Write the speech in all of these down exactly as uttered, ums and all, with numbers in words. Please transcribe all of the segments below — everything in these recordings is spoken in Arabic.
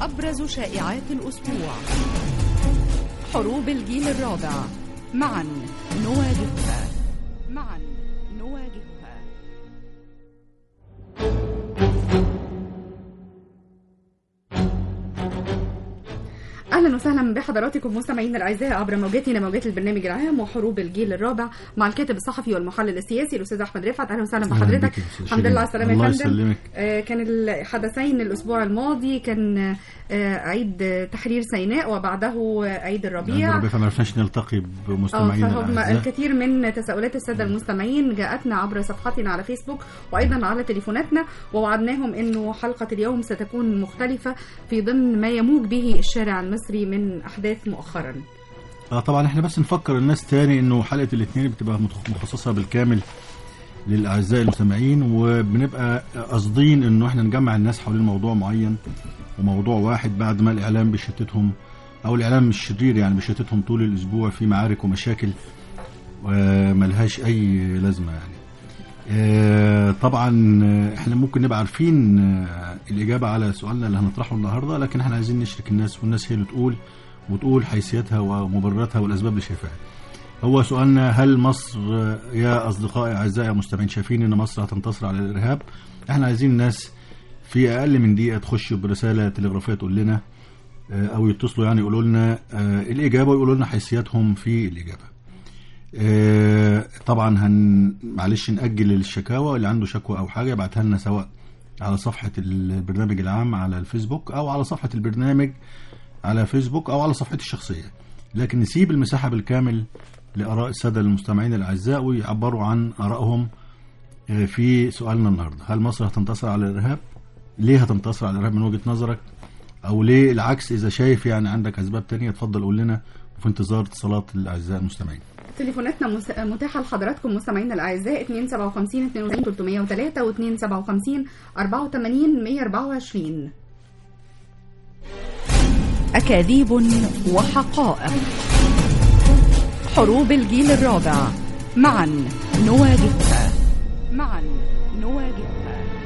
أبرز شائعات الأسبوع، حروب الجيل الرابع، معا نواجهها معا نواجهها. اهلا وسهلا بحضراتكم مستمعينا الاعزاء عبر موجاتنا موجات البرنامج العام وحروب الجيل الرابع مع الكاتب الصحفي والمحلل السياسي الاستاذ احمد رفعت. اهلا وسهلا بحضرتك. الحمد لله على السلامه يا فندم. آه كان الحدثين الاسبوع الماضي كان آه عيد تحرير سيناء وبعده عيد الربيع، فما عرفناش نلتقي بمستمعينا الاعزاء. الكثير من تساؤلات الساده المستمعين جاءتنا عبر صفحتنا على فيسبوك وايضا على تليفوناتنا، ووعدناهم انه حلقه اليوم ستكون مختلفه في ضمن ما يموج به الشارع المصري من احداث مؤخرا. اه طبعا احنا بس نفكر الناس تاني انه حلقه الاثنين بتبقى مخصصه بالكامل للاعزاء المستمعين، وبنبقى قاصدين انه احنا نجمع الناس حوالين موضوع معين وموضوع واحد بعد ما الاعلام بيشتتهم، او الاعلام الشرير يعني بيشتتهم طول الاسبوع في معارك ومشاكل وملهاش اي لازمه يعني. اه طبعا احنا ممكن نبقى عارفين الاجابه على سؤالنا اللي هنطرحه النهارده، لكن احنا عايزين نشرك الناس والناس هي اللي تقول وتقول حيثياتها ومبرراتها والاسباب اللي شايفاها. هو سؤالنا: هل مصر يا اصدقائي اعزائي المستمعين شايفين ان مصر هتنتصر على الارهاب؟ احنا عايزين الناس في اقل من دقيقه تخش برساله تلغرافيه تقول لنا او يتصلوا يعني يقولوا لنا الاجابه ويقولوا لنا حيثياتهم في الاجابه. طبعا هن معلش نأجل الشكاوى، اللي عنده شكوى او حاجه يبعتها لنا سواء على صفحه البرنامج العام على الفيسبوك او على صفحه البرنامج على فيسبوك او على صفحتي الشخصيه، لكن نسيب المساحه بالكامل لآراء الساده المستمعين الاعزاء ويعبروا عن آرائهم في سؤالنا النهارده: هل مصر هتنتصر على الارهاب؟ ليه هتنتصر على الارهاب من وجهه نظرك؟ او ليه العكس؟ اذا شايف يعني عندك اسباب تانية اتفضل قول لنا، وفي انتظار اتصالات الاعزاء المستمعين. تليفوناتنا متاحه لحضراتكم مستمعينا الاعزاء اثنين سبعة وخمسين اثنين وثلاثين ثلاثمائة وثلاثة واثنين سبعة وخمسين أربعة وثمانين مئة وأربعة وعشرين. أكاذيب وحقائق، حروب الجيل الرابع، معا نواجهها معا نواجهها.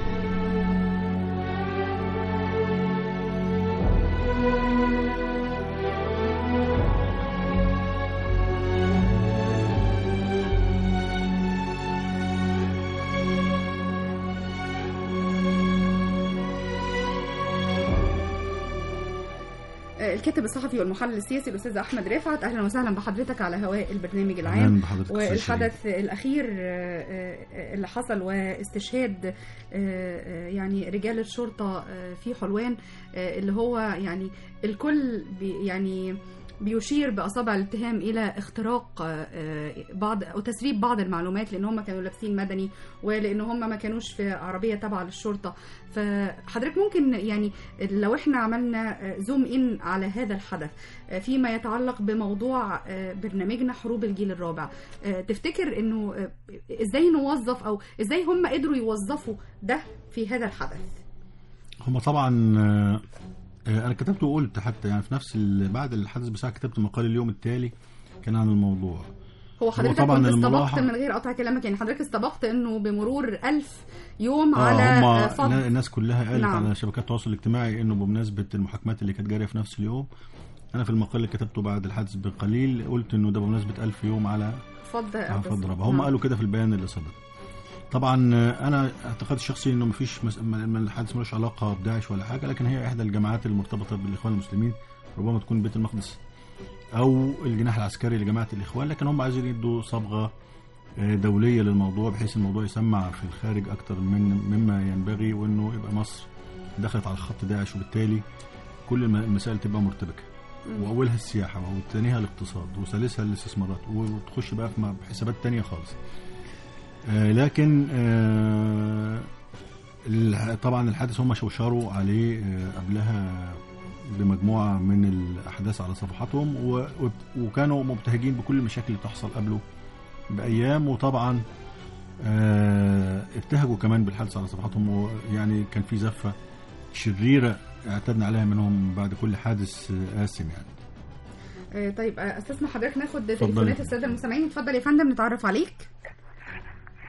الكاتب الصحفي والمحلل السياسي الاستاذ احمد رفعت. اهلا وسهلا بحضرتك على هواء البرنامج العام. والحدث الاخير اللي حصل واستشهاد يعني رجال الشرطه في حلوان، اللي هو يعني الكل يعني بيشير بأصابع الاتهام إلى اختراق بعض أو تسريب بعض المعلومات، لأن هم كانوا لابسين مدني ولأن هم ما كانوش في عربية تابعة للشرطة. فحضرتك ممكن يعني لو احنا عملنا زوم إن على هذا الحدث فيما يتعلق بموضوع برنامجنا حروب الجيل الرابع، تفتكر إنه إزاي نوظف أو إزاي هم قدروا يوظفوا ده في هذا الحدث؟ هم طبعا انا كتبت وقلت حتى يعني في نفس بعد الحدث بساعه كتبت مقال اليوم التالي كان عن الموضوع. هو حضرتك كنت استبقت من غير قطع كلامك، يعني حضرتك استبقت انه بمرور ألف يوم آه على فضل الناس كلها قالت نعم. على شبكات التواصل الاجتماعي انه بمناسبه المحاكمات اللي كانت جاريه في نفس اليوم. انا في المقال اللي كتبته بعد الحدث بقليل قلت انه ده بمناسبه ألف يوم على فضل فضل ربع. هم نعم. قالوا كده في البيان اللي صدر. طبعا انا اعتقد الشخصي انه مفيش من الحادث ملوش علاقه بداعش ولا حاجه، لكن هي احدى الجماعات المرتبطه بالاخوان المسلمين، ربما تكون بيت المقدس او الجناح العسكري لجماعه الاخوان، لكن هم عايزين يدوا صبغه دوليه للموضوع بحيث الموضوع يسمع في الخارج اكتر من مما ينبغي، وانه يبقى مصر دخلت على خط داعش، وبالتالي كل المسائل تبقى مرتبكه، واولها السياحه وثانيها الاقتصاد وثالثها الاستثمارات، وتخش بقى في حسابات تانية خالص. آه لكن آه طبعا الحادث هم شوشروا عليه آه قبلها بمجموعة من الأحداث على صفحاتهم، وكانوا مبتهجين بكل المشاكل اللي تحصل قبله بأيام، وطبعا آه ابتهجوا كمان بالحادث على صفحاتهم، ويعني كان في زفة شريرة اعتدنا عليها منهم بعد كل حادث آسم يعني. آه طيب أستاذنا حضرتك ناخد تليفونات السادة المستمعين. اتفضل يا فندم نتعرف عليك.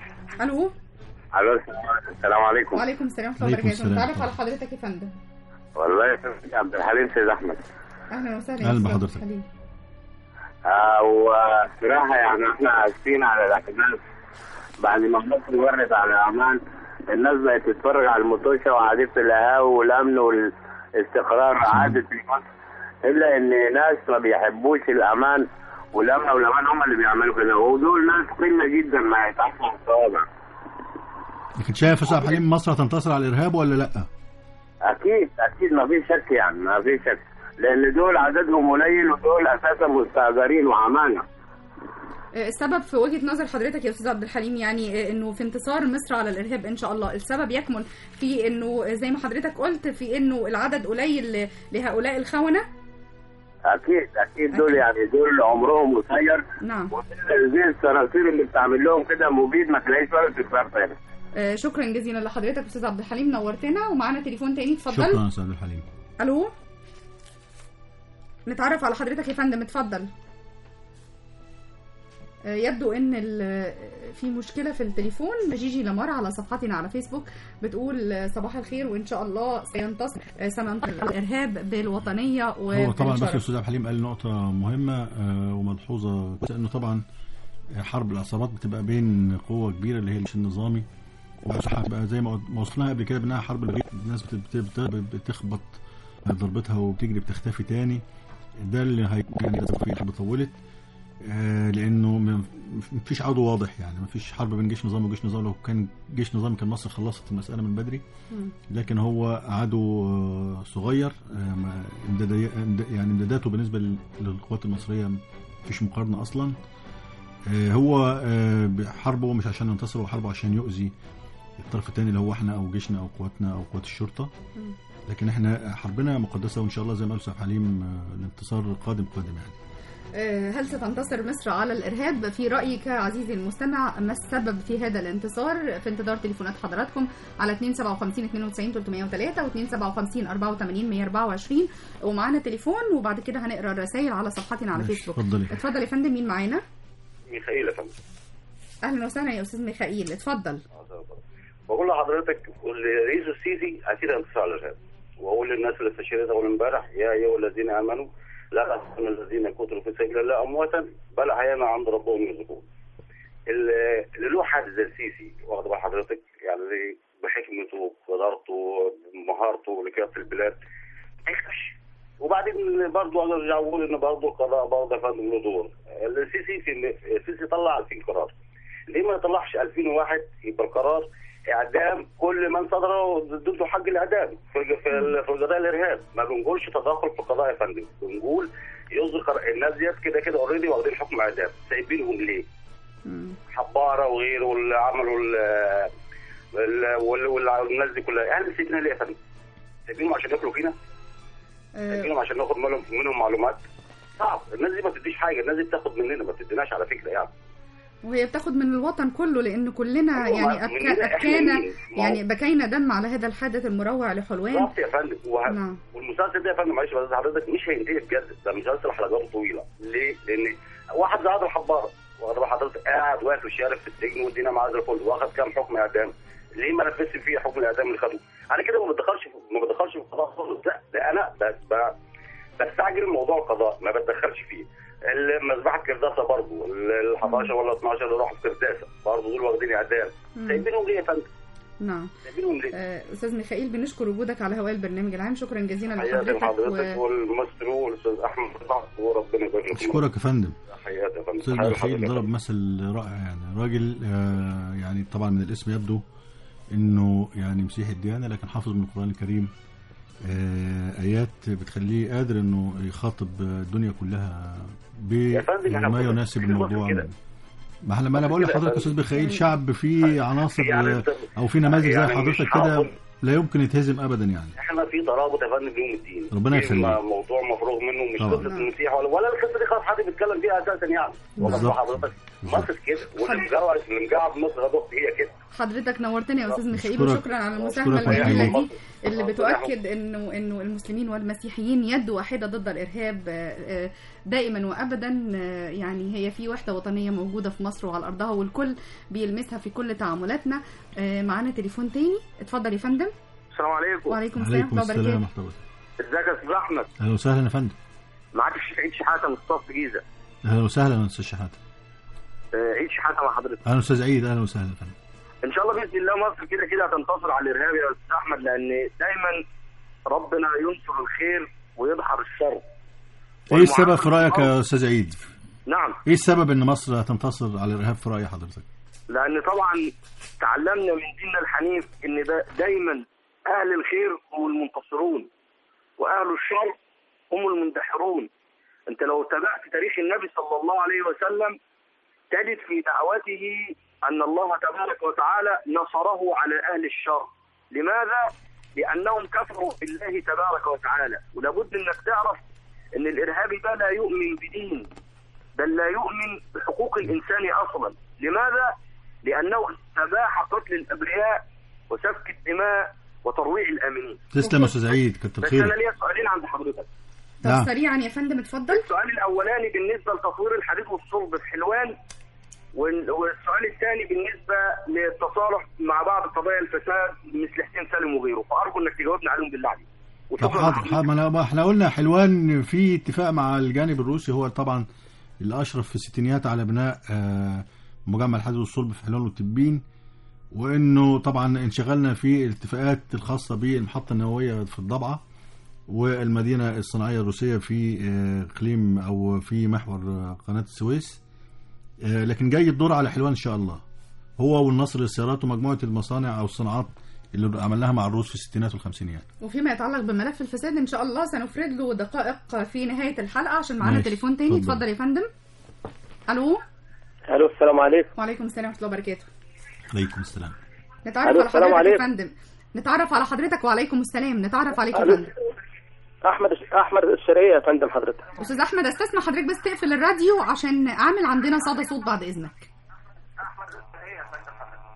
الو الو السلام عليكم. وعليكم السلام ورحمه الله وبركاته. نتعرف على حضرتك يا فندم. والله يا عبد الحليم سيد احمد. اهلا وسهلا. اهلا بحضرتك. اه وصراحه يعني احنا اسفين على الاحداث بعد ما مصر ورت على امان، الناس بقت تتفرج على المطوشه وقاعدين في القهاوي والامن والاستقرار عادت في مصر، الا ان ناس ما بيحبوش الامان والامن والامان هم اللي بيعملوا كده، ودول ناس قله جدا ما يتعرفوا الصوابع. لكن شايف يا استاذ حليم مصر هتنتصر على الارهاب ولا لا؟ اكيد اكيد ما فيش شك، يعني ما فيش شك، لان دول عددهم قليل ودول اساسا مستاجرين وعمانه. السبب في وجهة نظر حضرتك يا استاذ عبد الحليم يعني انه في انتصار مصر على الارهاب ان شاء الله، السبب يكمن في انه زي ما حضرتك قلت في انه العدد قليل لهؤلاء الخونة؟ اكيد اكيد دول يعني دول عمرهم قصير. نعم. زي الصراصير اللي بتعمل لهم كده مبيد ما تلاقيش ولا تتفرق تاني. آه شكرا جزيلا لحضرتك استاذ عبد الحليم، نورتنا. ومعانا تليفون تاني، اتفضل. شكرا يا استاذ عبد الحليم. الو، نتعرف على حضرتك يا فندم، اتفضل. يبدو ان في مشكله في التليفون. جيجي لمار على صفحتنا على فيسبوك بتقول صباح الخير وان شاء الله سينتصر سننتصر الارهاب بالوطنيه. هو طبعا بس الاستاذ عبد الحليم قال نقطه مهمه وملحوظه، انه طبعا حرب العصابات بتبقى بين قوه كبيره اللي هي الجيش النظامي، وبقى زي ما وصفناها قبل كده بانها حرب الغيط، الناس بتخبط ضربتها وبتجري بتختفي تاني. ده اللي هيكون في حرب طولت، آه لانه ما فيش عدو واضح، يعني ما فيش حرب بين جيش نظام وجيش نظام. لو كان جيش نظام كان مصر خلصت المساله من بدري، لكن هو عدو صغير، آه يعني امداداته بالنسبه للقوات المصريه ما فيش مقارنه اصلا. آه هو آه حربه مش عشان ينتصر، هو حربه عشان يؤذي الطرف الثاني اللي هو احنا او جيشنا او قواتنا او قوات الشرطه. لكن احنا حربنا مقدسه وان شاء الله زي ما قال استاذ حليم الانتصار قادم قادم يعني. هل ستنتصر مصر على الارهاب؟ في رايك عزيزي المستمع ما السبب في هذا الانتصار؟ في انتظار تليفونات حضراتكم على اثنين سبعة وخمسين اثنين وتسعين ثلاثمائة وثلاثة و اثنين سبعة وخمسين أربعة وثمانين مئة وأربعة وعشرين، ومعانا تليفون وبعد كده هنقرا الرسائل على صفحتنا على فيسبوك. اتفضل اتفضل يا فندم. مين معانا؟ ميخائيل يا فندم. اهلا وسهلا يا استاذ ميخائيل، اتفضل. بقول لحضرتك رئيس السيسي اكيد انتصار على الارهاب، واقول للناس اللي استشهدت اول امبارح يا ايها الذين امنوا لا تحسبن الذين قتلوا في سبيل الله امواتا بل احيانا عند ربهم يرزقون. اللي له حد زي السيسي واخد بال حضرتك يعني بحكمته بقدرته بمهارته لقياده البلاد ما يخافش. وبعدين برضه ارجع اقول ان برضه القضاء برضه يا فندم له دور. السيسي في السيسي طلع ألفين قرار، ليه ما يطلعش ألفين وواحد يبقى القرار اعدام كل من صدر ضده حق الاعدام في في قضايا الارهاب؟ ما بنقولش تدخل في القضاء يا فندم، بنقول يصدر الناس ديت كده كده اوريدي واخدين حكم اعدام، سايبينهم ليه؟ حباره وغيره واللي عملوا والناس دي كلها، اهل سيبنا ليه يا فندم؟ سايبينهم عشان ياكلوا فينا؟ سايبينهم عشان ناخد منهم منهم معلومات؟ صعب. الناس دي ما بتديش حاجه، الناس دي بتاخد مننا ما بتديناش على فكره يعني. وهي بتاخد من الوطن كله، لان كلنا يعني أبكينا يعني بكينا دم على هذا الحادث المروع لحلوان. بالظبط يا فندم. وه... نعم. والمسلسل ده يا فندم معلش بس حضرتك مش هينتهي بجد، ده مسلسل حلقاته طويله. ليه؟ لان واحد زي عادل حباره واخد حضرتك قاعد واقف في الشارع في السجن والدنيا معاه زي الفل، واخد كام حكم اعدام، ليه ما نفذش فيه حكم الاعدام اللي خدوه؟ انا كده ما بدخلش ما بدخلش في القضاء خالص، لا ده انا ب... ب... بستعجل موضوع القضاء ما بتدخلش فيه. مذبحه كرداسه برضه ال حداشر ولا اتناشر اللي راحوا في كرداسه برضه دول واخدين اعدام، سايبينهم ليه يا فندم؟ نعم. سايبينهم ليه؟ آه استاذ ميخائيل بنشكر وجودك على هواء البرنامج العام، شكرا جزيلا لحضرتك. حضرتك و... والمصري والاستاذ احمد وربنا يبارك فيك. اشكرك يا فندم. حياتي يا فندم. استاذ ميخائيل ضرب مثل رائع، يعني راجل آه يعني طبعا من الاسم يبدو انه يعني مسيحي الديانه، لكن حافظ من القران الكريم آيات بتخليه قادر انه يخاطب الدنيا كلها بما يناسب الموضوع. ما احنا ما انا بقول لحضرتك يا استاذ ميخائيل شعب فيه عناصر او فيه نماذج زي حضرتك كده لا يمكن يتهزم ابدا يعني. احنا في ترابط يا فندم بيوم الدين، ربنا يخليك. موضوع مفروغ منه، مش قصه المسيح ولا ولا القصه دي خالص حد بيتكلم فيها اساسا يعني. والله حضرتك مصر كده والمجاوره اللي مجاوب مصر هي كده. حضرتك نورتنا يا استاذ ميخائيل وشكرا على المساهمه الجميله دي اللي بتؤكد انه انه المسلمين والمسيحيين يد واحده ضد الارهاب دائما وابدا. يعني هي في وحده وطنيه موجوده في مصر وعلى ارضها والكل بيلمسها في كل تعاملاتنا. معانا تليفون تاني، اتفضل يا فندم. السلام عليكم. وعليكم السلام ورحمه الله وبركاته. ازيك يا استاذ احمد؟ اهلا وسهلا يا فندم. معاك الشيخ عيد شحاته من صف جيزه. اهلا وسهلا يا استاذ شحاته. عيد شحاته مع حضرتك. اهلا استاذ عيد. اهلا وسهلا يا فندم. ان شاء الله باذن الله مصر كده كده هتنتصر على الارهاب يا استاذ احمد، لان دايما ربنا ينصر الخير ويدحر الشر. ايه السبب في رايك يا استاذ عيد؟ نعم. ايه السبب ان مصر هتنتصر على الارهاب في راي حضرتك؟ لان طبعا تعلمنا من ديننا الحنيف ان دا دايما اهل الخير هم المنتصرون واهل الشر هم المندحرون. انت لو تابعت تاريخ النبي صلى الله عليه وسلم تجد في دعوته ان الله تبارك وتعالى نصره على اهل الشر. لماذا؟ لانهم كفروا بالله تبارك وتعالى. ولابد انك تعرف ان الارهابي ده لا يؤمن بدين، بل لا يؤمن بحقوق الانسان اصلا. لماذا؟ لانه استباح قتل الابرياء وسفك الدماء وترويع الامنين. تسلم يا استاذ عيد، كتر خيرك. بس انا ليا سؤالين عند حضرتك. طب نعم. سريعا يا فندم اتفضل. السؤال الاولاني بالنسبه لتطوير الحديد والصلب في حلوان، والسؤال الثاني بالنسبه للتصالح مع بعض قضايا الفساد مثل حسين سالم وغيره، فارجو انك تجاوبنا عليهم بالله عليك. طب حاضر حاضر. ما احنا قلنا حلوان في اتفاق مع الجانب الروسي، هو طبعا اللي اشرف في الستينيات على بناء مجمع الحديد والصلب في حلوان والتبين، وانه طبعا انشغلنا في الاتفاقات الخاصه بالمحطه النوويه في الضبعه والمدينه الصناعيه الروسيه في اقليم او في محور قناه السويس. لكن جاي الدور على حلوان ان شاء الله، هو والنصر للسيارات ومجموعه المصانع او الصناعات اللي عملناها مع الروس في الستينات والخمسينيات. وفيما يتعلق بملف الفساد ان شاء الله سنفرد له دقائق في نهايه الحلقه عشان معانا تليفون تاني. اتفضل يا فندم. الو. الو السلام عليكم. وعليكم السلام ورحمه الله وبركاته. عليكم السلام. نتعرف على حضرتك يا فندم. نتعرف على حضرتك. وعليكم السلام. نتعرف عليك يا فندم. احمد احمد الشرقيه يا فندم حضرتك. استاذ احمد استسمح حضرتك بس تقفل الراديو عشان اعمل عندنا صدى صوت بعد اذنك. احمد الشرقيه يا فندم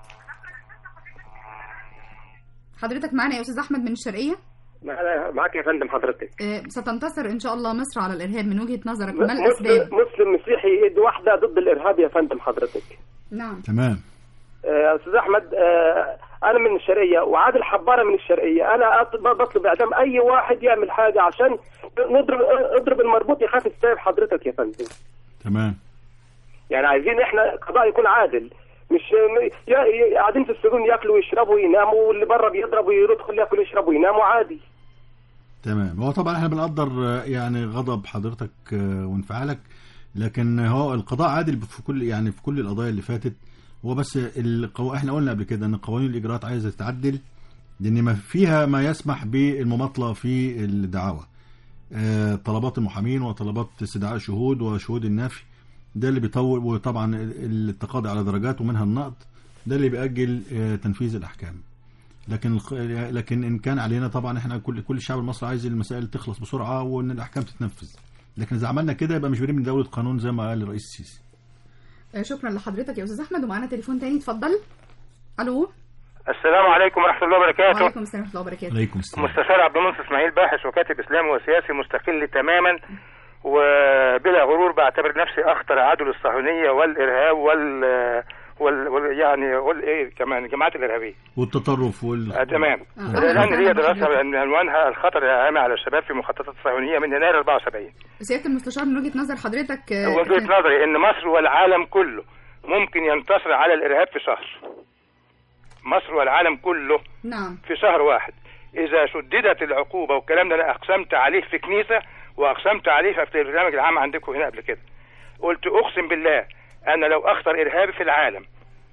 حضرتك. حضرتك معانا يا استاذ احمد من الشرقيه؟ معاك يا فندم حضرتك. أه ستنتصر ان شاء الله مصر على الارهاب من وجهه نظرك، ما الاسباب؟ مسلم مسيحي ايد واحده ضد الارهاب يا فندم حضرتك. نعم تمام. يا استاذ احمد آه انا من الشرقيه وعادل حباره من الشرقيه، انا بطلب اعدام اي واحد يعمل حاجه عشان نضرب اضرب المربوط يخاف السيف حضرتك يا فندم. تمام. يعني عايزين احنا قضاء يكون عادل، مش قاعدين في السجون ياكلوا ويشربوا ويناموا، واللي بره بيضرب ويدخل ياكل ويشرب ويناموا عادي. تمام. هو طبعا احنا بنقدر يعني غضب حضرتك وانفعالك، لكن هو القضاء عادل في كل يعني في كل القضايا اللي فاتت. هو بس القو... احنا قلنا قبل كده ان قوانين الاجراءات عايزه تتعدل، لان ما فيها ما يسمح بالمماطله في الدعاوى. اه طلبات المحامين وطلبات استدعاء شهود وشهود النفي ده اللي بيطول، وطبعا التقاضي على درجات ومنها النقض ده اللي بيأجل اه تنفيذ الاحكام. لكن لكن ان كان علينا طبعا احنا كل كل الشعب المصري عايز المسائل تخلص بسرعه وان الاحكام تتنفذ، لكن اذا عملنا كده يبقى مش بنبني دوله قانون زي ما قال الرئيس السيسي. شكرا لحضرتك يا استاذ احمد. ومعانا تليفون تاني. اتفضل. الو. السلام عليكم ورحمه الله وبركاته. وعليكم السلام ورحمه الله وبركاته. عليكم السلام. مستشار عبد المنصف اسماعيل، باحث وكاتب اسلامي وسياسي مستقل تماما وبلا غرور، بعتبر نفسي اخطر عدو الصهيونيه والارهاب وال وال, وال... يعني وال ايه كمان الجماعات الارهابيه والتطرف وال آه تمام. آه. الان هي دراسه عنوانها الخطر العام على الشباب في مخططات الصهيونيه من يناير أربعة وسبعين. سياده المستشار من وجهه نظر حضرتك؟ وجهه نظري ان مصر والعالم كله ممكن ينتصر على الارهاب في شهر. مصر والعالم كله نعم في شهر واحد اذا شددت العقوبه، والكلام ده انا اقسمت عليه في كنيسه واقسمت عليه في البرنامج العام عندكم هنا قبل كده. قلت اقسم بالله انا لو اخطر ارهابي في العالم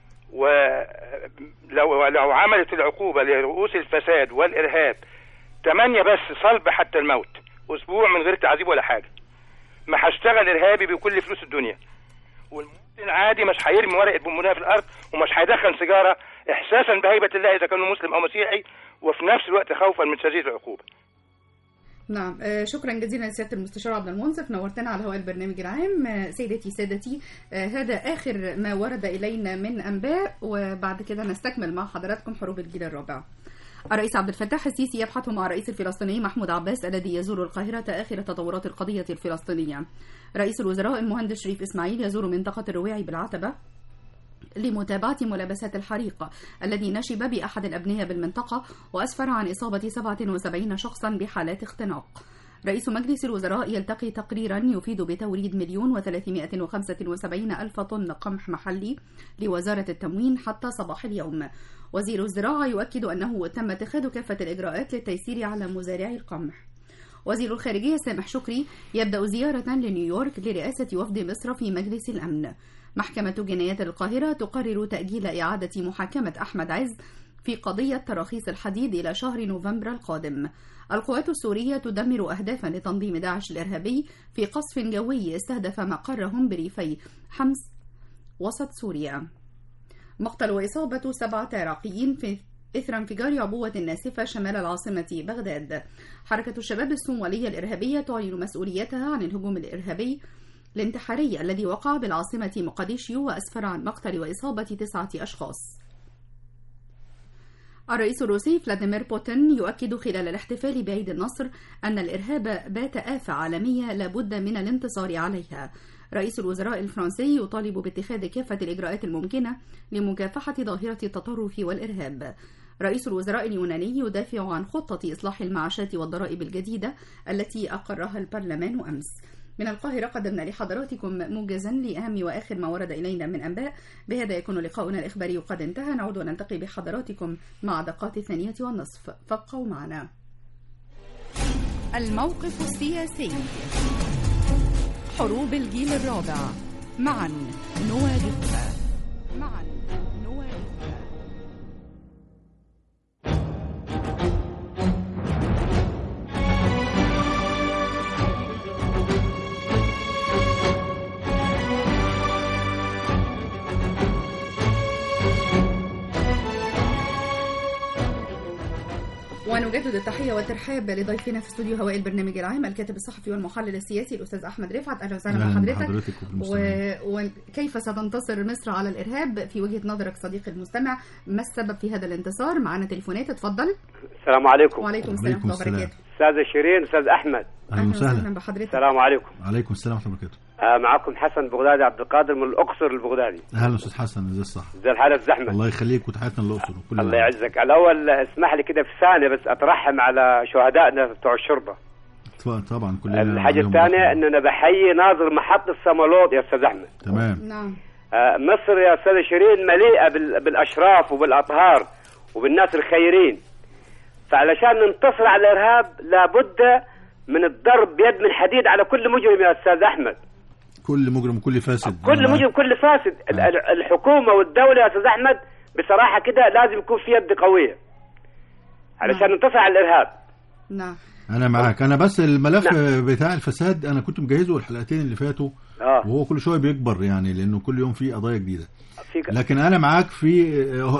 ولو لو عملت العقوبه لرؤوس الفساد والارهاب ثمانية بس صلب حتى الموت، اسبوع من غير تعذيب ولا حاجه، ما هشتغل ارهابي بكل فلوس الدنيا. والمواطن العادي مش هيرمي ورقه بونبونيه في الارض ومش هيدخن سيجاره احساسا بهيبه الله اذا كان مسلم او مسيحي، وفي نفس الوقت خوفا من شديد العقوبه. نعم آه شكرا جزيلا لسياده المستشار عبد المنصف، نورتنا على هواء البرنامج العام. آه سيدتي سادتي آه هذا اخر ما ورد الينا من انباء، وبعد كده نستكمل مع حضراتكم حروب الجيل الرابع. الرئيس عبد الفتاح السيسي يبحث مع الرئيس الفلسطيني محمود عباس الذي يزور القاهرة آخر تطورات القضية الفلسطينية. رئيس الوزراء المهندس شريف إسماعيل يزور منطقة الرواعي بالعتبة لمتابعة ملابسات الحريق الذي نشب بأحد الأبنية بالمنطقة وأسفر عن إصابة سبعة وسبعين شخصا بحالات اختناق. رئيس مجلس الوزراء يلتقي تقريرا يفيد بتوريد مليون وثلاثمائة وخمسة وسبعين ألف طن قمح محلي لوزارة التموين حتى صباح اليوم. وزير الزراعة يؤكد أنه تم اتخاذ كافة الإجراءات للتيسير على مزارعي القمح. وزير الخارجية سامح شكري يبدأ زيارة لنيويورك لرئاسة وفد مصر في مجلس الأمن. محكمة جنايات القاهرة تقرر تأجيل إعادة محاكمة أحمد عز في قضية تراخيص الحديد إلى شهر نوفمبر القادم. القوات السورية تدمر أهدافا لتنظيم داعش الإرهابي في قصف جوي استهدف مقرهم بريفي حمص وسط سوريا. مقتل وإصابة سبعة عراقيين في إثر انفجار عبوة ناسفة شمال العاصمة بغداد. حركة الشباب الصومالية الإرهابية تعلن مسؤوليتها عن الهجوم الإرهابي الانتحاري الذي وقع بالعاصمة مقديشيو وأسفر عن مقتل وإصابة تسعة أشخاص. الرئيس الروسي فلاديمير بوتين يؤكد خلال الاحتفال بعيد النصر أن الإرهاب بات آفة عالمية لابد من الانتصار عليها. رئيس الوزراء الفرنسي يطالب باتخاذ كافة الإجراءات الممكنة لمكافحة ظاهرة التطرف والإرهاب. رئيس الوزراء اليوناني يدافع عن خطة إصلاح المعاشات والضرائب الجديدة التي أقرها البرلمان أمس. من القاهرة قدمنا لحضراتكم موجزا لأهم وآخر ما ورد إلينا من أنباء. بهذا يكون لقاؤنا الإخباري قد انتهى. نعود ونلتقي بحضراتكم مع دقات الثانية والنصف، فابقوا معنا. الموقف السياسي، حروب الجيل الرابع، معا نواجهها معا نواجهها. ونجدد التحية والترحاب لضيفنا في استوديو هواء البرنامج العام الكاتب الصحفي والمحلل السياسي الأستاذ أحمد رفعت. أهلا وسهلا بحضرتك. وكيف و... ستنتصر مصر على الإرهاب في وجهة نظرك صديقي المستمع؟ ما السبب في هذا الانتصار؟ معنا تليفونات، اتفضل. السلام عليكم. وعليكم السلام ورحمة الله وبركاته. أستاذ شيرين، أستاذ أحمد، أهلا وسهلا بحضرتك. السلام عليكم. وعليكم السلام ورحمة الله وبركاته. آه معكم حسن بغدادي عبد القادر من الأقصر البغدادي. أهلا أستاذ حسن، ازي الصح؟ ازي الحالة الزحمة؟ الله يخليك، وتحياتنا للأقصر وكل الله يعزك. الأول اسمح لي كده في ثانية بس أترحم على شهدائنا بتوع الشرطة. طبعا كلنا. الحاجة الثانية إن أنا بحيي ناظر محطة صمالوط يا أستاذ أحمد. تمام. نعم. آه مصر يا أستاذ شيرين مليئة بالأشراف وبالأطهار وبالناس الخيرين، فعلشان ننتصر على الإرهاب لابد من الضرب بيد من حديد على كل مجرم يا أستاذ أحمد. كل مجرم وكل فاسد. كل مجرم كل فاسد. آه. الحكومة والدولة يا أستاذ أحمد بصراحة كده لازم يكون في يد قوية علشان نعم. ننتصر على الإرهاب. نعم. أنا معك. أنا بس الملف نعم. بتاع الفساد أنا كنت مجهزه الحلقتين اللي فاتوا. آه. وهو كل شوية بيكبر يعني لأنه كل يوم فيه قضايا جديدة. لكن أنا معاك في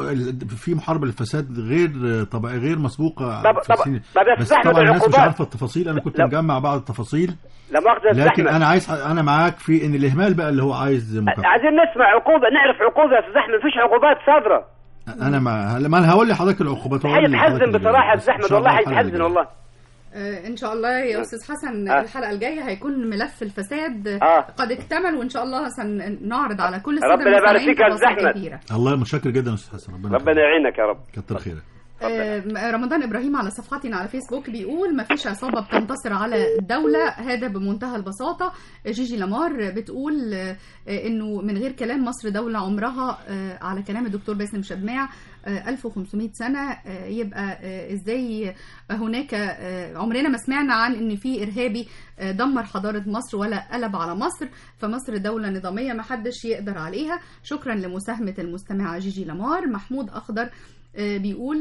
في محاربة للفساد غير طبعا غير مسبوقة. طب طب بس طبعا الناس مش عارفة التفاصيل. أنا كنت مجمع بعض التفاصيل. لكن أنا عايز أنا معاك في إن الإهمال بقى اللي هو عايز مكافأة. عايزين نسمع عقوبة، نعرف عقوبة يا أستاذ أحمد. مفيش عقوبات صادرة. أنا ما ما أنا هقول لحضرتك العقوبات. حاجة تحزن بصراحة يا أستاذ أحمد، والله حاجة تحزن والله. آه إن شاء الله يا أستاذ حسن. آه. الحلقة الجاية هيكون ملف الفساد آه. قد اكتمل، وإن شاء الله سنعرض على كل السادة المستمعين ربنا يبارك فيك يا أستاذ أحمد. الله متشكر جدا يا أستاذ حسن. ربنا, ربنا يعينك يا رب. كتر خيرك. آه رمضان إبراهيم على صفحتنا على فيسبوك بيقول ما فيش عصابة بتنتصر على الدولة، هذا بمنتهى البساطة. جيجي لامار بتقول آه إنه من غير كلام مصر دولة عمرها آه على كلام الدكتور باسم شبماع ألف وخمسمائة سنة. يبقى إزاي هناك عمرنا ما سمعنا عن إن في إرهابي دمر حضارة مصر ولا قلب على مصر، فمصر دولة نظامية ما حدش يقدر عليها. شكرا لمساهمة المستمعة جيجي لامار. محمود أخضر بيقول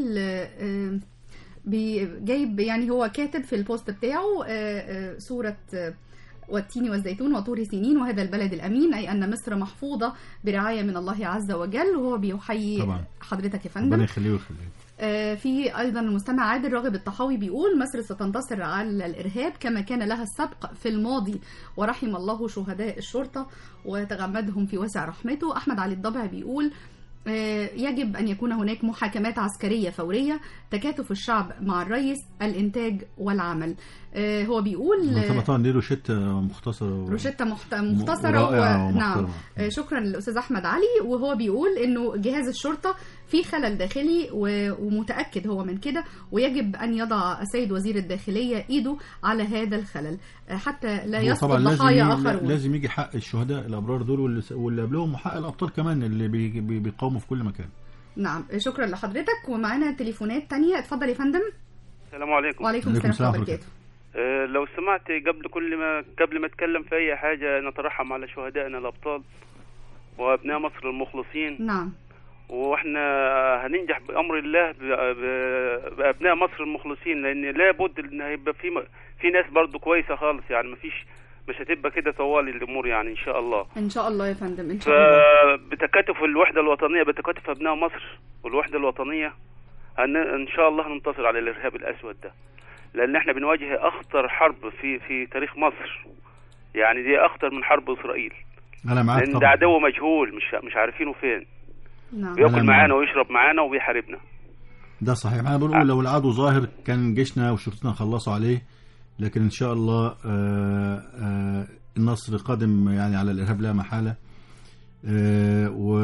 جايب يعني هو كاتب في البوست بتاعه صورة والتين والزيتون وطور سينين وهذا البلد الأمين، أي أن مصر محفوظة برعاية من الله عز وجل، وهو بيحيي طبعا حضرتك يا فندم. ربنا يخليه ويخليه. آه في أيضا المستمع عادل راغب الطحاوي بيقول مصر ستنتصر على الإرهاب كما كان لها السبق في الماضي، ورحم الله شهداء الشرطة وتغمدهم في واسع رحمته. أحمد علي الضبع بيقول يجب أن يكون هناك محاكمات عسكرية فورية، تكاتف الشعب مع الرئيس، الإنتاج والعمل. هو بيقول طبعا دي روشتة مختصرة روشتة محت... مختصرة و... نعم. شكرا للأستاذ أحمد علي. وهو بيقول إنه جهاز الشرطة في خلل داخلي و... ومتأكد هو من كده، ويجب أن يضع السيد وزير الداخلية إيده على هذا الخلل حتى لا يسقط ضحايا آخرون. لازم يجي حق الشهداء الأبرار دول واللي قبلهم وحق الأبطال كمان اللي بي... بي... بيقاوموا في كل مكان. نعم شكرا لحضرتك. ومعنا تليفونات تانية. اتفضل يا فندم. السلام عليكم. وعليكم السلام ورحمة الله وبركاته. أه لو سمعت قبل كل ما قبل ما اتكلم في اي حاجه نترحم على شهدائنا الابطال وابناء مصر المخلصين. نعم. واحنا هننجح بامر الله بابناء مصر المخلصين، لان لابد ان هيبقى في في ناس برضو كويسه خالص، يعني مفيش مش هتبقى كده طوال الامور يعني ان شاء الله. ان شاء الله يا فندم ان شاء الله. بتكاتف الوحده الوطنيه، بتكاتف ابناء مصر والوحده الوطنيه ان شاء الله هننتصر على الارهاب الاسود ده، لان احنا بنواجه اخطر حرب في في تاريخ مصر، يعني دي اخطر من حرب اسرائيل. انا معاك لان ده عدو مجهول، مش مش عارفينه فين. نعم. بياكل معانا ويشرب معانا وبيحاربنا. ده صحيح. انا بنقول آه. لو العدو ظاهر كان جيشنا وشرطتنا خلصوا عليه، لكن ان شاء الله آآ آآ النصر قادم يعني على الارهاب لا محاله. و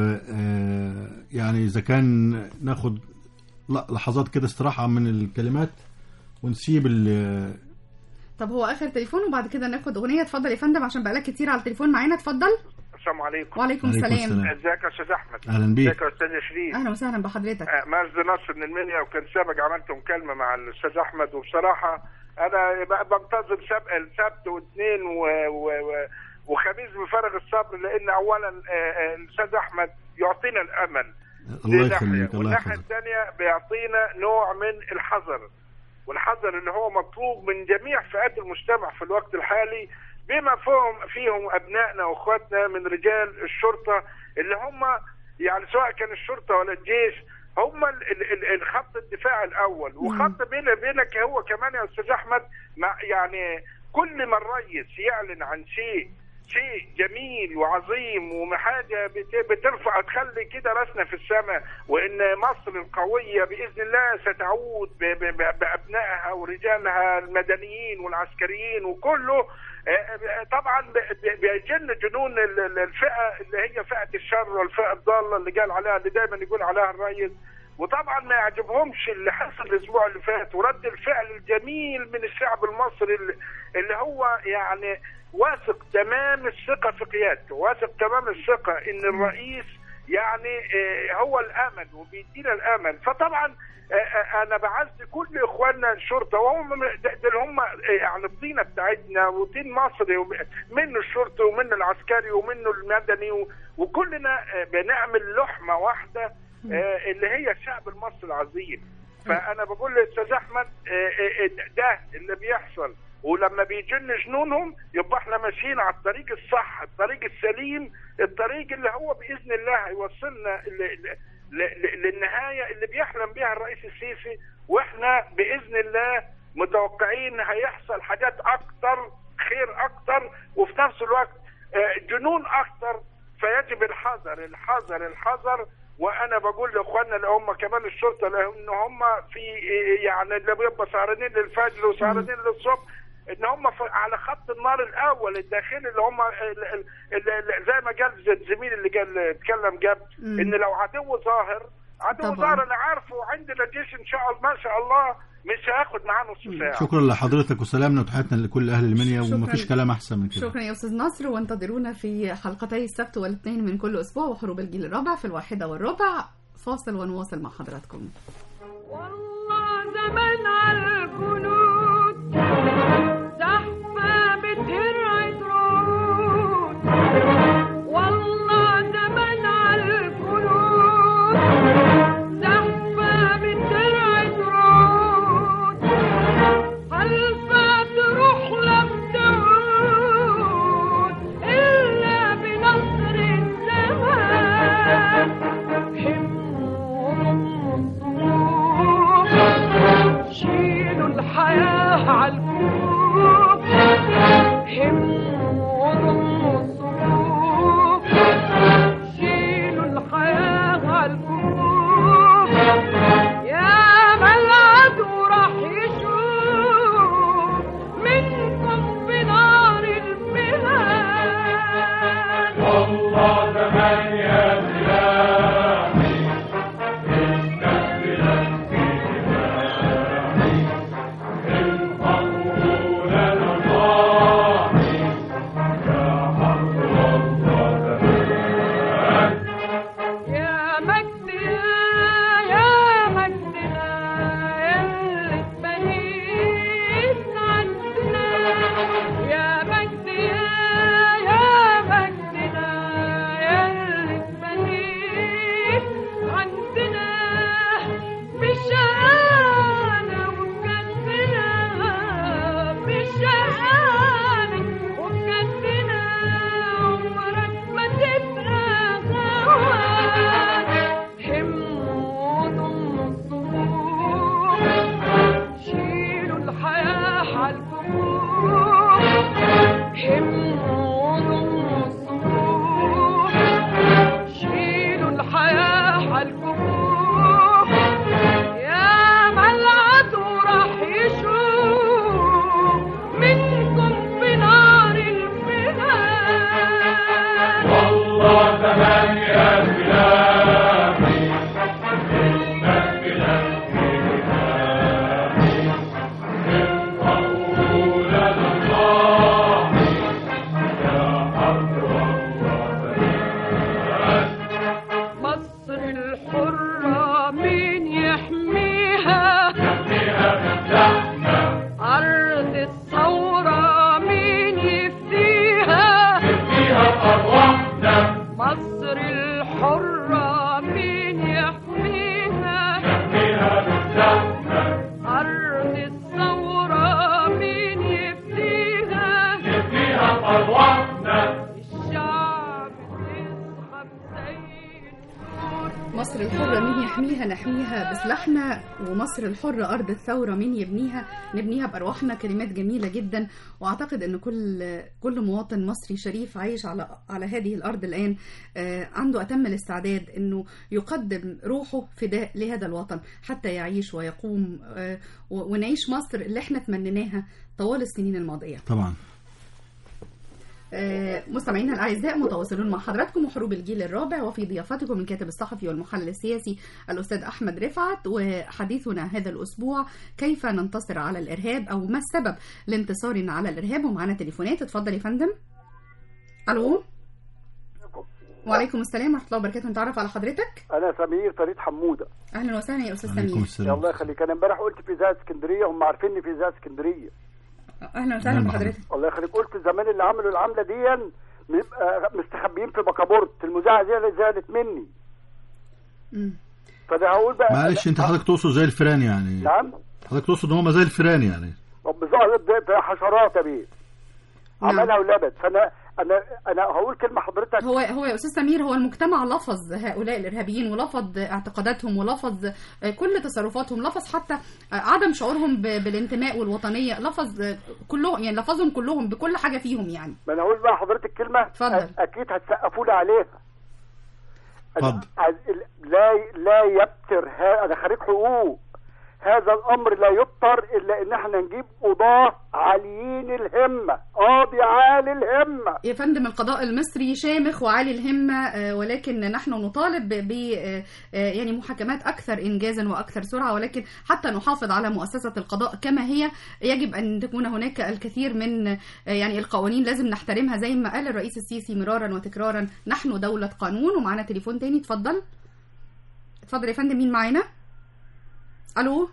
يعني اذا كان ناخد لحظات كده استراحه من الكلمات ونسيب ال طب هو اخر تليفون وبعد كده ناخد اغنيه. اتفضل يا فندم عشان بقالك كتير على التليفون معانا. اتفضل. السلام عليكم. وعليكم السلام. ازيك يا استاذ احمد؟ اهلا بيك. ازيك يا استاذ شريف؟ اهلا وسهلا بحضرتك. مجد نصر من المنيا، وكان سابق عملت مكالمه مع الاستاذ احمد، وبصراحه انا بنتظر سبق السبت واثنين و... و... وخميس بفارغ الصبر، لان اولا الاستاذ احمد يعطينا الامل الله يخليك. والناحيه الثانيه بيعطينا نوع من الحذر، والحذر اللي هو مطلوب من جميع فئات المجتمع في الوقت الحالي، بما فيهم فيهم ابنائنا واخواتنا من رجال الشرطه اللي هم يعني سواء كان الشرطه ولا الجيش هم الخط الدفاع الاول. وخط بيني بينك هو كمان يا استاذ احمد، يعني كل ما الرئيس يعلن عن شيء شيء جميل وعظيم وحاجه بترفع تخلي كده راسنا في السماء، وان مصر القويه باذن الله ستعود بابنائها ورجالها المدنيين والعسكريين وكله. طبعا بيجن جنون الفئه اللي هي فئه الشر والفئه الضاله اللي قال عليها اللي دايما يقول عليها الرئيس، وطبعا ما يعجبهمش اللي حصل الاسبوع اللي فات ورد الفعل الجميل من الشعب المصري اللي هو يعني واثق تمام الثقه في قيادته، واثق تمام الثقه ان الرئيس يعني هو الامل وبيدينا الامل. فطبعا انا بعزي كل اخواننا الشرطه، وهم اللي هم يعني الطينه بتاعتنا وطين مصري، منه الشرطي ومنه العسكري ومنه المدني، وكلنا بنعمل لحمه واحده اللي هي الشعب المصري العظيم. فانا بقول للاستاذ احمد ده اللي بيحصل، ولما بيجن جنونهم يبقى احنا ماشيين على الطريق الصح، الطريق السليم، الطريق اللي هو باذن الله هيوصلنا للنهايه اللي بيحلم بها الرئيس السيسي. واحنا باذن الله متوقعين هيحصل حاجات اكتر، خير اكتر، وفي نفس الوقت جنون اكتر. فيجب الحذر الحذر الحذر. وانا بقول لاخواننا اللي هم كمان الشرطه ان هم في يعني اللي بيبقى سهرانين للفجر وسهرانين للصبح، ان هم على خط النار الاول الداخلي اللي هم زي ما قال الزميل اللي قال اتكلم قبل، ان لو عدو ظاهر عدو ظاهر انا عارفه وعندنا جيش ان شاء الله ما شاء الله مش هياخد معاه نص ساعه. شكرا لحضرتك وسلامنا وتحياتنا لكل اهل المنيا، ومفيش كلام احسن من كده. شكرا يا استاذ نصر، وانتظرونا في حلقتي السبت والاثنين من كل اسبوع وحروب الجيل الرابع في الواحده والربع. فاصل ونواصل مع حضراتكم. والله زمان على الجنود زحفه بترعد رعود، والله زمان على الجنود زحفه بترعد رعود، حلفه تروح لم تعود الا بنصر الزمان. شيلوا الحياة عالكوب، هموا وضموا الصفوف، شيلوا الحياة عالكوب. آمن وبجنبنا عمرك ما تبقى غوان هم وضم الصفوف شيلوا الحياة عالكفوف هم وضم الصفوف شيلوا الحياة عالكفوف يا ملعد وراح يشوف منكم بنار الفنان والله زمان يا بلادي إنك بلادي من طول الله يا حرب والله مصر الحرة مين يحميها يحميها باللحمة أرض الثورة مين يفديها يحميها بأرواحنا مصر الحرة مين يحميها يحميها باللحمة أرض الثورة مين يفديها يحميها بأرواحنا الشعب يسحب زي النور مصر الحرة مين يحميها نحميها بسلاحنا، ومصر الحرة أرض الثورة مين يبنيها نبنيها بأرواحنا. كلمات جميلة جدا، وأعتقد أن كل كل مواطن مصري شريف عايش على على هذه الأرض الآن آه، عنده أتم الاستعداد أنه يقدم روحه فداء لهذا الوطن حتى يعيش ويقوم آه، و- ونعيش مصر اللي احنا تمنيناها طوال السنين الماضية. طبعا. آه، مستمعينا الأعزاء، متواصلون مع حضراتكم وحروب الجيل الرابع، وفي ضيافتكم الكاتب الصحفي والمحلل السياسي الأستاذ أحمد رفعت. وحديثنا هذا الأسبوع كيف ننتصر على الإرهاب، أو ما السبب لانتصارنا على الإرهاب. ومعنا تليفونات. اتفضل يا فندم. ألو. وعليكم السلام ورحمة الله وبركاته. نتعرف على حضرتك. انا سمير فريد حموده. أهلا وسهلا يا أستاذ عليكم سمير. السلام. الله يخليك. انا امبارح قلت في اذاعه اسكندريه، هم عارفيني في اذاعه اسكندريه. أهلا وسهلا أهلا بحضرتك. الله يخليك. قلت زمان اللي عملوا العمله دي بنبقى مستخبيين في بكابورت، المذاعه دي اللي زعلت مني. مم. فده هقول بقى. معلش انت حضرتك تقصد زي الفيران يعني؟ نعم. حضرتك تقصد ان هم زي الفيران يعني؟ بالظبط ده حشرات يا بيه. نعم. عملها ولبت. فانا انا انا هقول كلمه حضرتك. هو هو يا استاذ سمير، هو المجتمع لفظ هؤلاء الارهابيين ولفظ اعتقاداتهم ولفظ كل تصرفاتهم، لفظ حتى عدم شعورهم ب- بالانتماء والوطنيه، لفظ كلهم يعني لفظهم كلهم بكل حاجه فيهم يعني. ما انا هقول بقى حضرتك كلمه. اتفضل. اكيد هتسقفوا لي عليها. اتفضل. لا لا يبتر ها انا خريج حقوق. هذا الامر لا يبتر الا ان احنا نجيب قضاه عاليين الهمه، قاضي عالي الهمه. يا فندم، القضاء المصري شامخ وعالي الهمه، آه، ولكن نحن نطالب ب آه، آه، يعني محاكمات اكثر انجازا واكثر سرعه، ولكن حتى نحافظ على مؤسسه القضاء كما هي يجب ان تكون هناك الكثير من آه، يعني القوانين لازم نحترمها زي ما قال الرئيس السيسي مرارا وتكرارا، نحن دوله قانون. ومعنا تليفون تاني. اتفضل. اتفضل يا فندم. مين معانا؟ الو.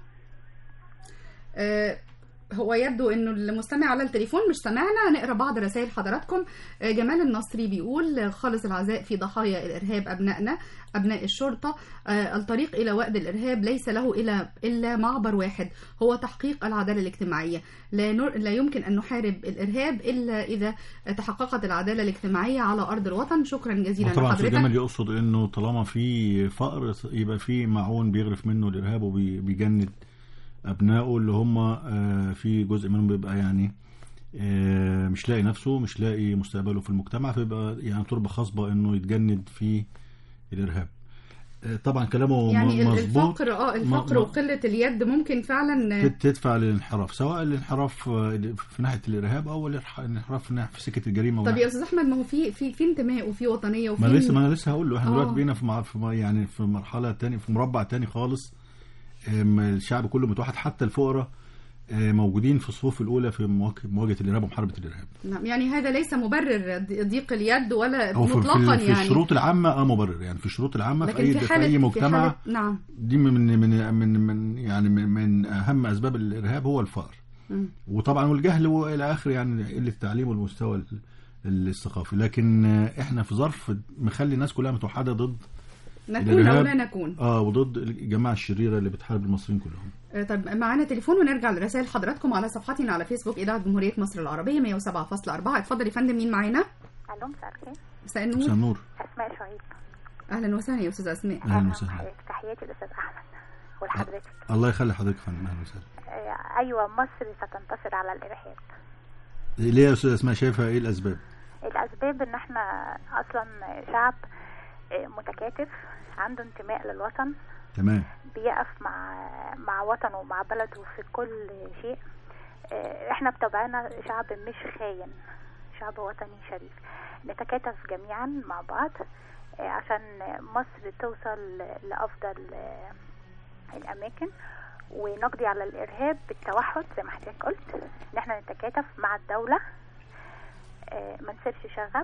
آه، هو يبدو انه المستمع على التليفون مش سمعنا. نقرا بعض رسائل حضراتكم. آه، جمال النصري بيقول: خالص العزاء في ضحايا الارهاب ابنائنا ابناء الشرطه. آه، الطريق الى وأد الارهاب ليس له الا الا معبر واحد، هو تحقيق العداله الاجتماعيه. لا نر... لا يمكن ان نحارب الارهاب الا اذا تحققت العداله الاجتماعيه على ارض الوطن. شكرا جزيلا طبعا لحضرتك. جمال يقصد انه طالما في فقر يبقى في معون بيغرف منه الارهاب وبيجند ابنائه اللي هم في جزء منهم بيبقى يعني مش لاقي نفسه، مش لاقي مستقبله في المجتمع، فيبقى يعني تربة خصبة انه يتجند في الارهاب. طبعا كلامه يعني مظبوط. الفقر اه الفقر وقله اليد ممكن فعلا تدفع للانحراف، سواء الانحراف في ناحيه الارهاب او الانحراف في ناحيه في سكه الجريمه. طب يا استاذ احمد، ما هو في في في انتماء وفي وطنيه وفي ما لسه ما انا لسه هقول له احنا آه. دلوقتي بقينا في يعني في مرحله ثانيه، في مربع ثاني خالص. الشعب كله متوحد، حتى الفقراء موجودين في الصفوف الاولى في مواجهه الارهاب ومحاربه الارهاب. نعم، يعني هذا ليس مبرر ضيق اليد ولا أو مطلقا في يعني في الشروط العامه اه مبرر، يعني في الشروط العامه في اي في, في اي مجتمع. في نعم. دي من من من من يعني من, من اهم اسباب الارهاب هو الفقر. م. وطبعا والجهل والى اخره، يعني قله التعليم والمستوى الثقافي. لكن احنا في ظرف مخلي الناس كلها متوحده ضد نكون او لا نكون اه وضد الجماعه الشريره اللي بتحارب المصريين كلهم. آه طيب معانا تليفون ونرجع لرسائل حضراتكم على صفحتنا على فيسبوك اذاعه جمهوريه مصر العربيه مية وسبعة فاصلة أربعة. اتفضل يا فندم، مين معانا؟ الو مساء الخير. مساء النور. مساء النور. اسماء شعيب. اهلا وسهلا يا استاذه اسماء. اهلا وسهلا. تحياتي للاستاذ احمد ولحضرتك. الله يخلي حضرتك يا فندم. اهلا وسهلا. ايوه مصر ستنتصر على الارهاب. ليه يا استاذه اسماء؟ شايفه ايه الاسباب؟ الاسباب ان احنا اصلا شعب متكاتف عنده انتماء للوطن. تمام. بيقف مع مع وطنه ومع بلده في كل شيء. احنا بطبعنا شعب مش خاين، شعب وطني شريف. نتكاتف جميعا مع بعض عشان مصر توصل لافضل الاماكن ونقضي على الارهاب بالتوحد زي ما حضرتك قلت، ان احنا نتكاتف مع الدوله، ما نسيبش شغب.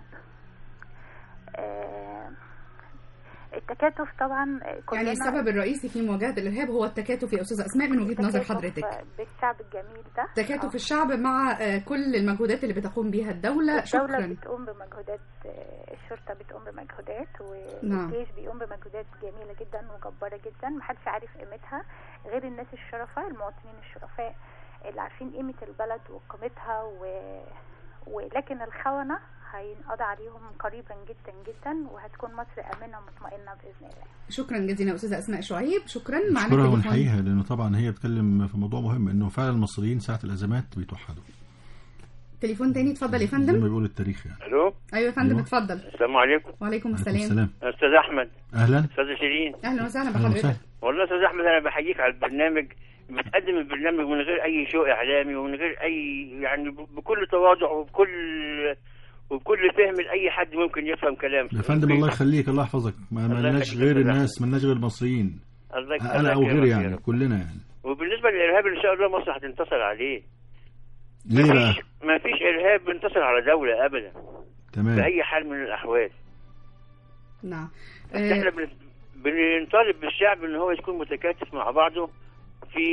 التكاتف طبعا كلنا يعني السبب الرئيسي في مواجهه الارهاب هو التكاتف يا استاذه اسماء من وجهه نظر حضرتك. بالشعب الجميل ده، تكاتف أوه. الشعب مع كل المجهودات اللي بتقوم بيها الدوله. الدوله شكرا. بتقوم بمجهودات، الشرطه بتقوم بمجهودات، والجيش بيقوم بمجهودات جميله جدا وجباره جدا محدش عارف قيمتها غير الناس الشرفاء، المواطنين الشرفاء اللي عارفين قيمه البلد وقيمتها و... ولكن الخونه هينقضى عليهم قريبا جدا جدا، وهتكون مصر امنه ومطمئنه باذن الله. شكرا جزيلا استاذه اسماء شعيب. شكرا. معنا شكرا ونحييها لانه طبعا هي بتتكلم في موضوع مهم، انه فعلا المصريين ساعه الازمات بيتوحدوا. تليفون تاني اتفضل يا فندم. زي ما بيقول التاريخ يعني. الو. ايوه يا فندم اتفضل. السلام عليكم. وعليكم السلام. استاذ احمد. اهلا. استاذ شيرين. اهلا وسهلا بحضرتك. والله استاذ احمد انا بحييك على البرنامج، بتقدم البرنامج من غير اي شو اعلامي ومن غير اي يعني بكل تواضع وبكل وبكل فهم لاي حد ممكن يفهم كلامك يا فندم. الله يخليك، الله يحفظك. ما لناش غير الناس، ما لناش غير المصريين. انا او غير يعني كلنا يعني. وبالنسبه للارهاب ان شاء الله مصر هتنتصر عليه. ليه بقى؟ ما فيش ارهاب بينتصر على دوله ابدا. تمام. باي حال من الاحوال. نعم. احنا بنطالب بالشعب ان هو يكون متكاتف مع بعضه في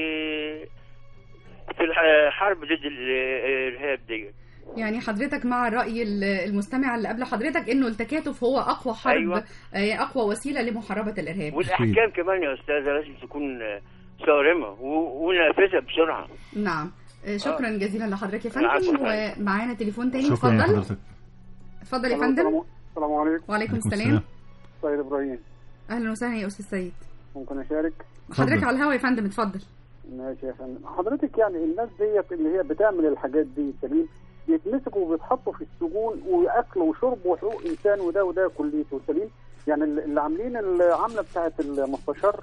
في الحرب ضد الارهاب دي. يعني حضرتك مع الرأي المستمع اللي قبل حضرتك انه التكاتف هو اقوى حرب. أيوة. اقوى وسيلة لمحاربة الارهاب. والاحكام كمان يا استاذة لازم تكون صارمة ونافذة بسرعة. نعم. شكرا آه. جزيلا لحضرتك يا فندم. ومعانا تليفون تاني. اتفضل. اتفضل يا فندم. السلام عليكم. وعليكم السلام. سيد ابراهيم. اهلا وسهلا يا استاذ سيد. ممكن اشارك؟ حضرتك على الهواء يا فندم اتفضل. ماشي يا فندم. حضرتك يعني الناس ديت اللي هي بتعمل الحاجات دي سليم بيتمسكوا وبيتحطوا في السجون واكل وشرب وحقوق انسان وده وده كليته سليم. يعني اللي عاملين العمله بتاعت المستشار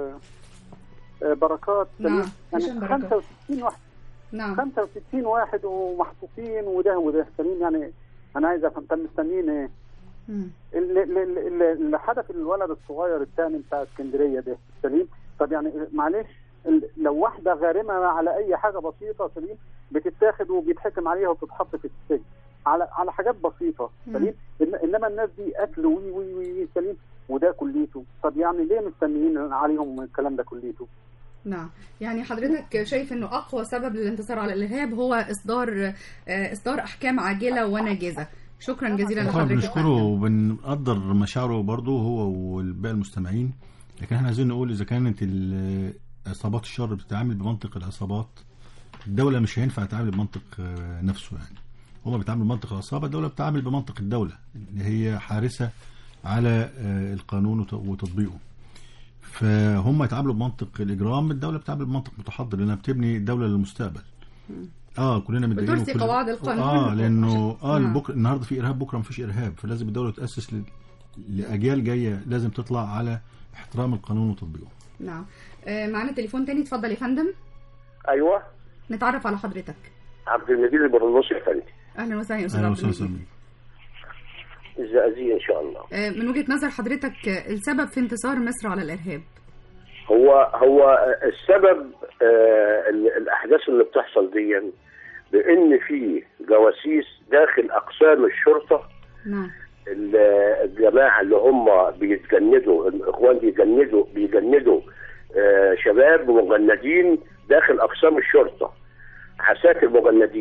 بركات سليم. نعم. يعني خمسة وستين واحد. نعم. خمسة وستين واحد ومحطوطين وده وده سليم. يعني انا عايز افهم طب مستنيين ايه؟ اللي, اللي, اللي حدث الولد الصغير الثاني بتاع اسكندريه ده سليم. طب يعني معلش لو واحده غارمه على اي حاجه بسيطه سليم بتتاخد وبيتحكم عليها وتتحط في السجن على على حاجات بسيطه سليم. انما الناس دي اكل وي وي وي سليم وده كليته. طب يعني ليه مستنيين عليهم الكلام ده كليته؟ نعم. يعني حضرتك شايف انه اقوى سبب للانتصار على الارهاب هو اصدار اصدار احكام عاجله وناجزه. شكرا جزيلا لحضرتك. بنشكره وبنقدر مشاعره برضه هو والباقي المستمعين، لكن احنا عايزين نقول اذا كانت عصابات الشر بتتعامل بمنطق العصابات، الدوله مش هينفع تتعامل بمنطق نفسه. يعني هما بيتعاملوا بمنطق العصابه، الدوله بتتعامل بمنطق الدوله اللي هي حارسه على القانون وتطبيقه. فهم يتعاملوا بمنطق الاجرام، الدوله بتتعامل بمنطق متحضر لانها بتبني الدوله للمستقبل. اه كلنا متضايقين بترسي قواعد القانون. اه لانه اه بكره النهارده في ارهاب بكره مفيش ارهاب، فلازم الدوله تاسس ل... لاجيال جايه لازم تطلع على احترام القانون وتطبيقه. نعم. آه معانا تليفون تاني. اتفضل يا فندم. ايوه. نتعرف على حضرتك. عبد المجيد البرنوسي يا فندم. اهلا وسهلا يا استاذ عبد المجيد. الزقازيق ان شاء الله. آه من وجهه نظر حضرتك السبب في انتصار مصر على الارهاب؟ هو هو السبب آه الاحداث اللي بتحصل دي بان في جواسيس داخل اقسام الشرطه. نعم. الجماعه اللي هم بيتجندوا الاخوان بيجندوا بيجندوا آه شباب مجندين داخل اقسام الشرطه، عساكر مجندين.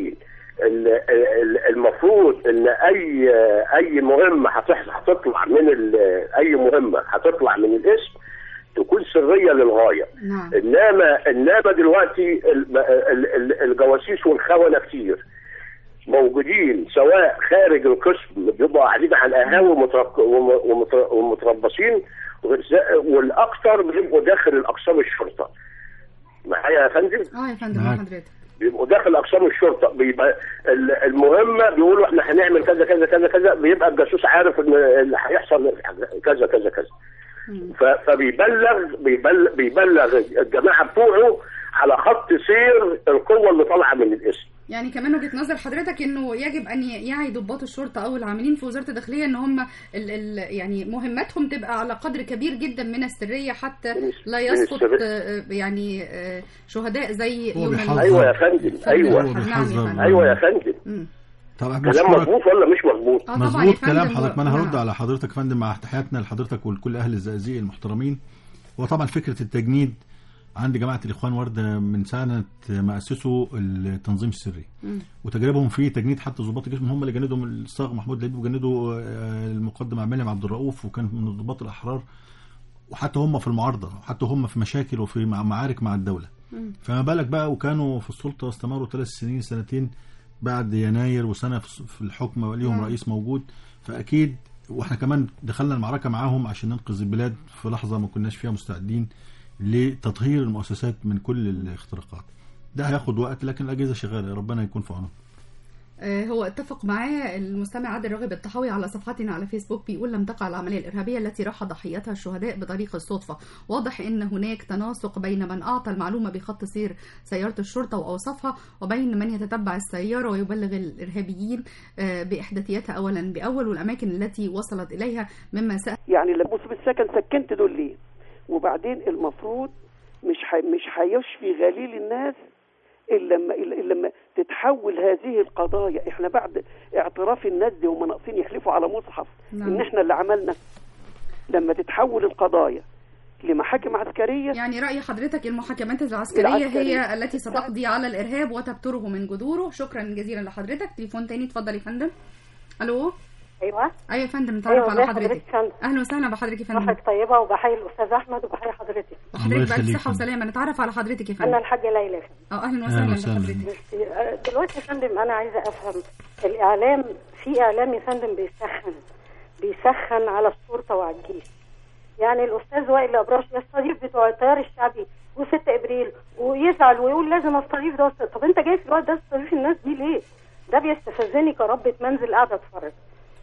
المفروض ان اي اي مهمه هتطلع من اي مهمه هتطلع من الاسم تكون سريه للغايه. نعم. انما انما دلوقتي الجواسيس والخونه كتير موجودين، سواء خارج القسم بيبقوا قاعدين على القهاوي ومتربصين، والاكثر بيبقوا داخل الاقسام الشرطه. معايا يا فندم؟ اه يا فندم مع حضرتك. بيبقوا داخل اقسام الشرطه، بيبقى المهمه بيقولوا احنا هنعمل كذا كذا كذا كذا، بيبقى الجاسوس عارف ان اللي هيحصل كذا كذا كذا. فبيبلغ بيبلغ بيبلغ الجماعه بتوعه على خط سير القوه اللي طالعه من الاسم. يعني كمان وجهة نظر حضرتك انه يجب ان يعي ضباط الشرطه او العاملين في وزاره الداخليه ان هم ال ال يعني مهمتهم تبقى على قدر كبير جدا من السريه حتى لا يسقط يعني شهداء زي يوم. ايوه يا فندم، ايوه ايوه يا فندم. طبعا كلام مظبوط ولا مش مظبوط؟ مظبوط كلام حضرتك. ما انا هرد على حضرتك يا فندم مع تحياتنا لحضرتك ولكل اهل الزقازيق المحترمين. وطبعا فكره التجنيد عند جماعه الاخوان ورده من سنه ما اسسوا التنظيم السري، وتجربهم في تجنيد حتى ضباط الجيش هم اللي جندوا الصاغ محمود لبيب، وجندوا المقدم عبد المنعم عبد الرؤوف، وكان من الضباط الاحرار، وحتى هم في المعارضه، وحتى هم في مشاكل وفي معارك مع الدوله. فما بالك بقى وكانوا في السلطه استمروا ثلاث سنين سنتين بعد يناير، وسنه في الحكم وليهم رئيس موجود. فاكيد واحنا كمان دخلنا المعركه معاهم عشان ننقذ البلاد في لحظه ما كناش فيها مستعدين لتطهير المؤسسات من كل الاختراقات. ده هياخد وقت لكن الاجهزه شغاله، ربنا يكون في عونهم. هو اتفق معاه المستمع عادل راغب الطحاوي على صفحتنا على فيسبوك، بيقول لم تقع العملية الإرهابية التي راح ضحيتها الشهداء بطريق الصدفة. واضح ان هناك تناسق بين من اعطى المعلومة بخط سير سيارة الشرطة واوصافها وبين من يتتبع السيارة ويبلغ الإرهابيين بإحداثياتها اولا باول والاماكن التي وصلت اليها، مما سأل يعني لما بص بالسكن سكنت دول ليه؟ وبعدين المفروض مش حي... مش هيشفي غليل الناس الا لما الا لما تتحول هذه القضايا. احنا بعد اعتراف الناس دي هم ناقصين يحلفوا على مصحف نعم. ان احنا اللي عملنا. لما تتحول القضايا لمحاكم عسكريه، يعني راي حضرتك المحاكمات العسكريه, العسكرية هي التي ستقضي على الارهاب وتبتره من جذوره. شكرا جزيلا لحضرتك. تليفون تاني اتفضل يا فندم. الو. ايوه ايوه يا فندم نتعرف أيوة على حضرتك. اهلا وسهلا بحضرتك يا فندم. صحتك طيبه وبحيي الاستاذ احمد وبحيي حضرتك. حضرتك بألف صحه وسلامه. نتعرف على حضرتك يا فندم. انا الحاجه ليلى يا فندم. اه اهلا وسهلا بحضرتك. دلوقتي يا فندم انا عايزه افهم الاعلام، في اعلام يا فندم بيسخن بيسخن على الشرطه وعلى الجيش. يعني الاستاذ وائل الابراش يستضيف بتوع التيار الشعبي و6 ابريل ويزعل ويقول لازم استضيف ده. طب انت جاي في الوقت ده تستضيف الناس دي ليه؟ ده بيستفزني كربة منزل قاعده اتفرج.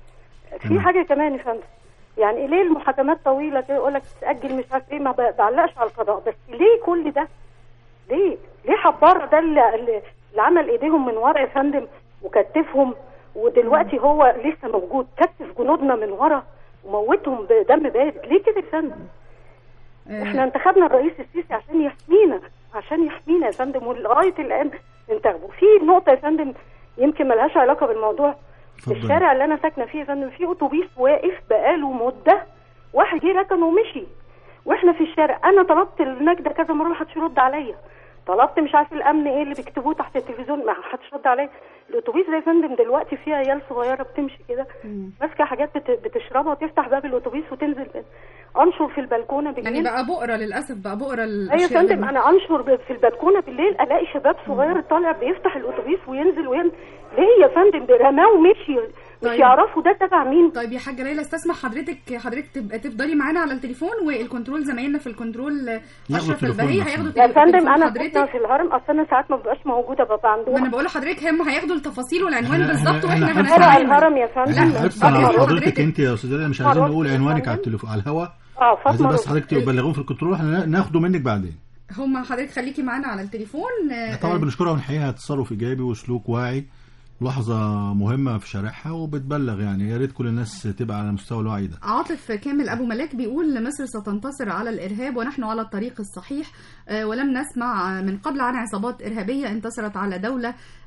في حاجه كمان يا فندم، يعني ليه المحاكمات طويله كده يقول لك تاجل مش عارف ايه، ما بعلقش على القضاء، بس ليه كل ده؟ ليه؟ ليه حبار ده اللي, اللي عمل ايديهم من ورا يا فندم وكتفهم، ودلوقتي هو لسه موجود كتف جنودنا من ورا وموتهم بدم بارد. ليه كده يا فندم؟ احنا انتخبنا الرئيس السيسي عشان يحمينا، عشان يحمينا يا فندم، ولغايه الان انتخبوا. في نقطه يا فندم يمكن ملهاش علاقه بالموضوع. في الشارع اللي انا ساكنه فيه يا فندم في اتوبيس واقف بقاله مده، واحد جه ركن ومشي واحنا في الشارع. انا طلبت النجده كذا مره ما حدش يرد عليا، طلبت مش عارف الامن ايه اللي بيكتبوه تحت التلفزيون ما حدش رد عليا. الاتوبيس ده يا فندم دلوقتي فيه عيال صغيره بتمشي كده ماسكه حاجات بتشربها وتفتح باب الاتوبيس وتنزل انشر في البلكونه بالليل. يعني بقى بؤره للاسف، بقى بؤره ايوه يا فندم. انا انشر في البلكونه بالليل الاقي شباب صغير طالع بيفتح الاتوبيس وينزل وين. ليه يا فندم؟ رماه ومشي، مش طيب. يعرفوا ده تبع مين. طيب يا حاجه ليلى استسمح حضرتك حضرتك تبقى تفضلي معانا على التليفون، والكنترول زمايلنا في الكنترول اشرف البهي هياخدوا يا فندم. انا كنت في الهرم اصلا انا ساعات ما ببقاش موجوده ببقى عندهم. انا بقول لحضرتك هم هياخدوا التفاصيل والعنوان بالظبط واحنا هنسمع الهرم يا فندم. لا حضرتك انت يا استاذه مش عايزين نقول عنوانك على التليفون على الهواء. اه فاطمه بس حضرتك تبلغوه في الكنترول احنا ناخده منك بعدين. هم حضرتك خليكي معانا على التليفون. طبعا بنشكرها ونحييها، تصرف ايجابي وسلوك واعي، لحظة مهمة في شارعها وبتبلغ. يعني يا ريت كل الناس تبقى على مستوى الوعي ده. عاطف كامل أبو ملاك بيقول مصر ستنتصر على الإرهاب ونحن على الطريق الصحيح، ولم نسمع من قبل عن عصابات إرهابية انتصرت على دولة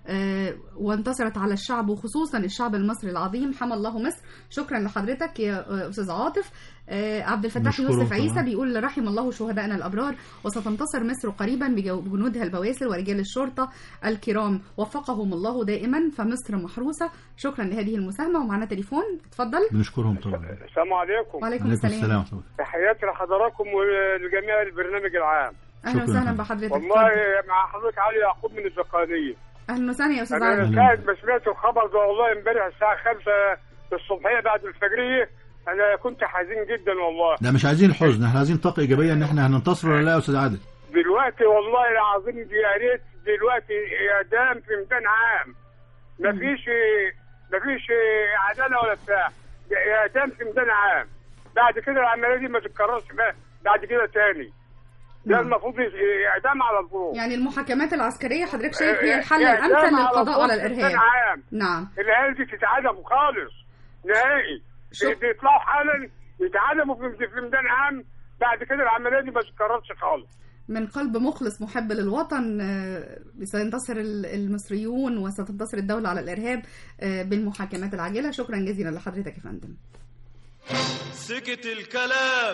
وانتصرت على الشعب وخصوصا الشعب المصري العظيم. حمى الله مصر. شكرا لحضرتك يا أستاذ عاطف. عبد الفتاح يوسف عيسى بيقول رحم الله شهدائنا الأبرار وستنتصر مصر قريبا بجنودها البواسل ورجال الشرطة الكرام وفقهم الله دائما فمصر محروسة. شكرا لهذه المساهمة. ومعنا تليفون اتفضل. بنشكرهم طبعا. السلام عليكم. وعليكم السلام. تحياتي لحضراتكم ولجميع البرنامج العام. اهلا وسهلا بحضرتك. والله مع حضرتك علي يعقوب من الزقانية. اهلا وسهلا يا استاذ علي. انا ساعة ما سمعت الخبر ده والله امبارح الساعة خمسة الصبحية بعد الفجرية انا كنت حزين جدا والله. لا مش عايزين الحزن، احنا عايزين طاقة ايجابية ان احنا هننتصر ولا لا يا استاذ عادل؟ دلوقتي والله العظيم يا ريت دلوقتي اعدام في ميدان عام. مفيش مفيش عدالة ولا بتاع. اعدام في ميدان عام. بعد كده العملية دي ما تتكررش بعد كده تاني. ده المفروض اعدام على الفروض. يعني المحاكمات العسكريه حضرتك شايف هي الحل الامثل للقضاء على الارهاب؟ نعم نعم. العيال دي تتعدموا خالص نهائي. بيطلعوا حالا يتعدموا في ميدان عام. بعد كده العمليه دي ما تتكررش خالص. من قلب مخلص محب للوطن سينتصر المصريون وستنتصر الدوله على الارهاب بالمحاكمات العاجله. شكرا جزيلا لحضرتك يا فندم. سكت الكلام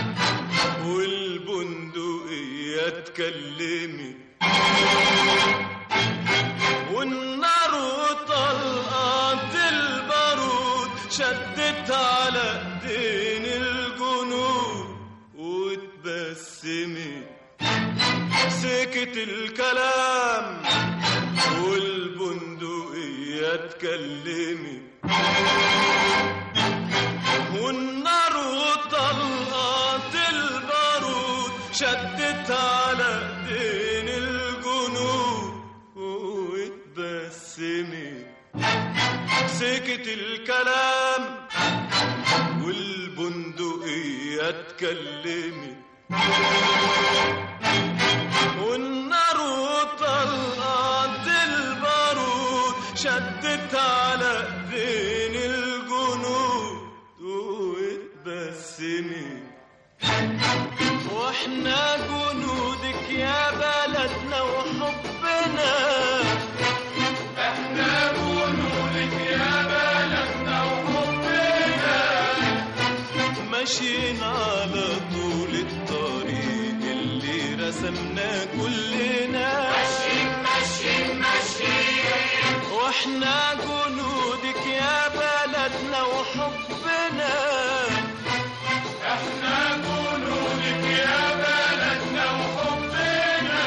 والبندقية اتكلمت والنار وطلقات البارود شدت على ايدين الجنود واتبسمت. سكت الكلام والبندقية اتكلمت والنار وطلقات البارود شدت على ايدين الجنود واتبسمت. سكت الكلام والبندقية اتكلمت والنار وطلقات البارود شدت على ايدين الجنود واتبسمت. واحنا جنودك يا بلدنا وحبنا. احنا جنودك يا بلدنا وحبنا. ماشيين على طول الطريق اللي رسمنا كلنا. ماشيين ماشيين ماشيين. واحنا جنودك يا بلدنا وحبنا. احنا جنودك يا بلدنا وحبنا.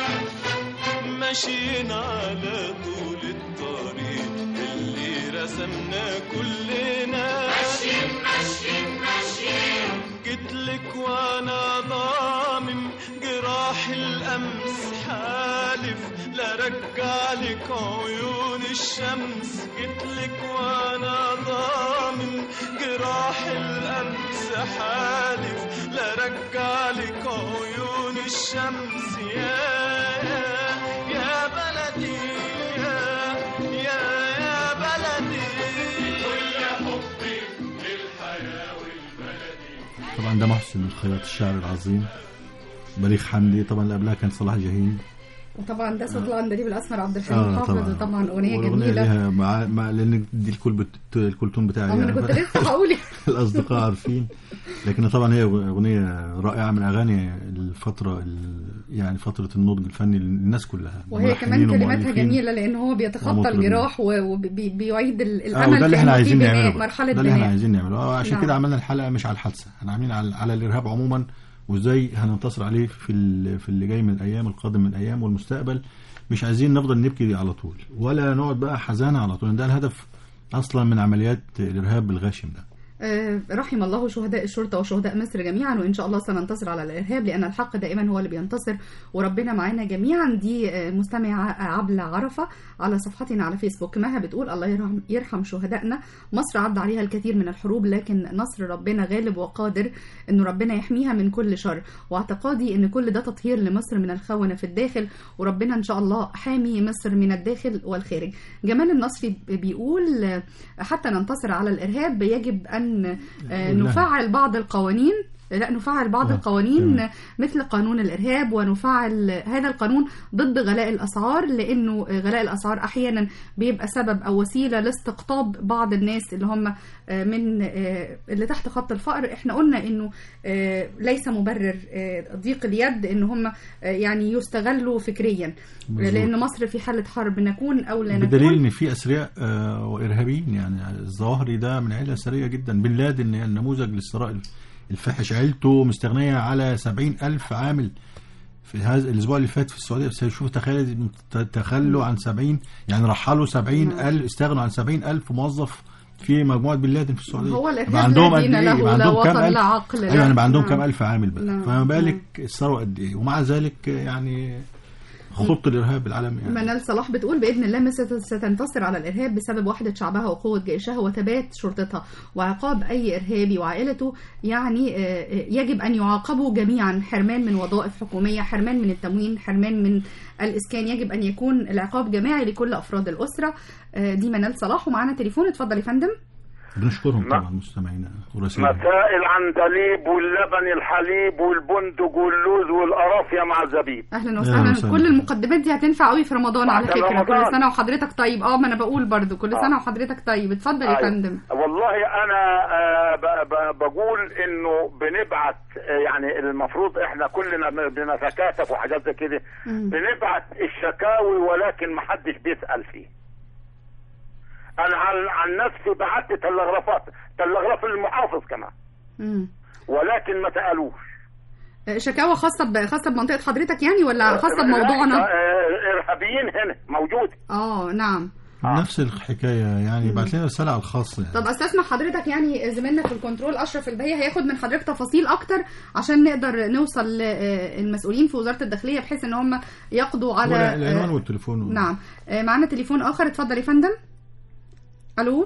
ماشيين على طول الطريق اللي رسمنا كلنا. ماشيين ماشيين ماشيين. جيتلك وانا ضامم جراح الامس حالف لا رجعلك عيون الشمس. جيتلك وانا ضامم جراح الامس حالف لا رجعلك عيون الشمس. يا يا بلدي يا يا يا بلدي كل حبي للحياة والبلدي. طبعا ده محسن الخياط الشاعر العظيم بليغ حمدي. طبعا اللي قبلها كان صلاح جاهين. وطبعا ده صوت العندليب الاسمر عبد الحليم حافظ. وطبعا اغنيه جميله لها مع, مع لان دي الكل بت... الكلتون بتاعي يعني. انا كنت لسه هقول الاصدقاء عارفين. لكن طبعا هي اغنيه رائعه من اغاني الفتره ال... يعني فتره النضج الفني للناس كلها. وهي كمان كلماتها جميله لان هو بيتخطى الجراح وبيعيد الامل. آه ده اللي احنا عايزين نعمله. مرحله ده اللي احنا عايزين نعمله. عشان نعم. كده عملنا الحلقه مش على الحادثه، احنا عاملين على, على الارهاب عموما وازاي هننتصر عليه في في اللي جاي من الايام القادم من الايام والمستقبل. مش عايزين نفضل نبكي على طول ولا نقعد بقى حزانه على طول. ده الهدف اصلا من عمليات الارهاب الغاشم ده. رحم الله شهداء الشرطة وشهداء مصر جميعا وإن شاء الله سننتصر على الإرهاب لأن الحق دائما هو اللي بينتصر وربنا معانا جميعا. دي مستمعة عبلة عرفة على صفحتنا على فيسبوك مها بتقول الله يرحم, يرحم شهدائنا. مصر عدى عليها الكثير من الحروب لكن نصر ربنا غالب وقادر إنه ربنا يحميها من كل شر. واعتقادي إن كل ده تطهير لمصر من الخونة في الداخل وربنا إن شاء الله حامي مصر من الداخل والخارج. جمال النصفي بيقول حتى ننتصر على الإرهاب يجب أن نفعل بعض القوانين لا نفعل بعض آه. القوانين آه. مثل قانون الإرهاب، ونفعل هذا القانون ضد غلاء الأسعار، لأنه غلاء الأسعار أحيانا بيبقى سبب أو وسيلة لاستقطاب بعض الناس اللي هم من اللي تحت خط الفقر. احنا قلنا انه ليس مبرر ضيق اليد ان هم يعني يستغلوا فكريا، لان مصر في حالة حرب نكون او لا نكون. بدليل ان في اسرياء وارهابيين، يعني الظواهري ده من عيلة ثرية جدا. بن لادن النموذج للثراء الفاحش، عيلته مستغنية على سبعين ألف عامل. في هذا الاسبوع اللي فات في السعوديه شوف تخيل تخلوا عن سبعين، يعني رحلوا سبعين ألف، استغنوا عن سبعين ألف موظف في مجموعه بن لادن في السعوديه. هو عندهم قد ايه؟ عندهم كام الف؟ عقل ايوه يعني بقى عندهم كام الف عامل بقى، فما بالك الثروه قد ايه. ومع ذلك يعني خطوط الارهاب العالمي. يعني منال صلاح بتقول باذن الله مصر ستنتصر على الارهاب بسبب وحده شعبها وقوه جيشها وثبات شرطتها وعقاب اي ارهابي وعائلته. يعني يجب ان يعاقبوا جميعا، حرمان من وظائف حكوميه، حرمان من التموين، حرمان من الاسكان. يجب ان يكون العقاب جماعي لكل افراد الاسره. دي منال صلاح. ومعانا تليفون. اتفضل يا فندم. بنشكرهم طبعا مستمعينا ورسائل. مساء العندليب واللبن الحليب والبندق واللوز والقرافيا مع الزبيب. اهلا وسهلا. كل المقدمات دي هتنفع قوي في رمضان على فكره. رمضان. كل سنه وحضرتك طيب. اه ما انا بقول برضو كل سنه آه. وحضرتك طيب. اتفضل يا فندم. والله انا آه بقول انه بنبعت يعني المفروض احنا كلنا بنتكاتف وحاجات زي كده، بنبعت الشكاوي ولكن ما حدش بيسال فيه. انا عن نفسي بعت تلغرافات تلغراف المحافظ كمان مم. ولكن ما سالوش. شكاوى خاصه ب... خاصه بمنطقه حضرتك يعني ولا خاصه بموضوعنا؟ ارهابيين هنا موجود. اه نعم آه. نفس الحكايه يعني. بعت لنا رساله على الخاص يعني. طب استسمح حضرتك يعني زميلنا في الكنترول اشرف البهيه هياخد من حضرتك تفاصيل اكتر عشان نقدر نوصل للمسؤولين في وزاره الداخليه بحيث ان هم يقضوا على العنوان والتليفون. و... نعم. معانا تليفون اخر. اتفضل يا فندم. الو.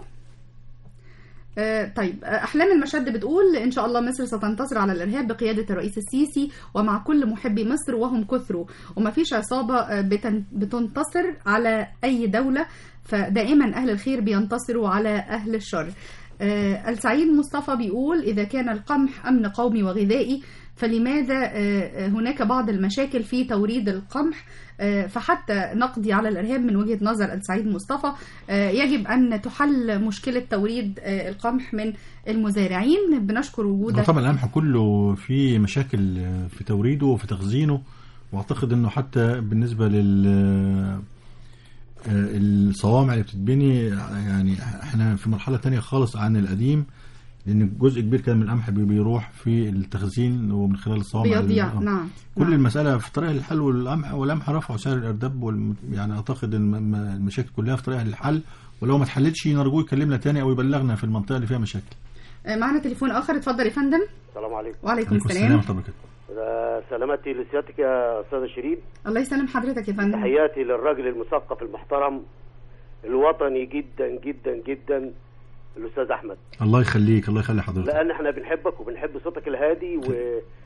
آه طيب احلام المشد بتقول ان شاء الله مصر ستنتصر على الارهاب بقياده الرئيس السيسي ومع كل محبي مصر وهم كثروا، وما فيش عصابه بتن بتنتصر على اي دوله، فدائما اهل الخير بينتصروا على اهل الشر. آه السعيد مصطفى بيقول اذا كان القمح امن قومي وغذائي فلماذا هناك بعض المشاكل في توريد القمح؟ فحتى نقضي على الإرهاب من وجهة نظر السعيد مصطفى يجب أن تحل مشكلة توريد القمح من المزارعين. بنشكر وجودك. طبعا القمح كله في مشاكل في توريده وفي تخزينه، واعتقد انه حتى بالنسبة لل الصوامع اللي بتتبني يعني احنا في مرحلة تانية خالص عن القديم، لأن جزء كبير كان من القمح بيروح في التخزين ومن خلال الصوامع بيضيع. نعم. كل نعم. المسألة في طريقة الحل، والقمح والقمح رفعوا سعر الأرداب والم... يعني أعتقد إن المشاكل كلها في طريقة الحل، ولو ما اتحلتش نرجوه يكلمنا تاني أو يبلغنا في المنطقة اللي فيها مشاكل. معنا تليفون آخر. اتفضل يا فندم. السلام عليكم. وعليكم السلام. سلامتي لسيادتك يا أستاذ شيرين. الله يسلم حضرتك يا فندم. تحياتي للراجل المثقف المحترم الوطني جدا جدا جدا الأستاذ أحمد. الله يخليك. الله يخلي حضرتك. لأن احنا بنحبك وبنحب صوتك الهادي و...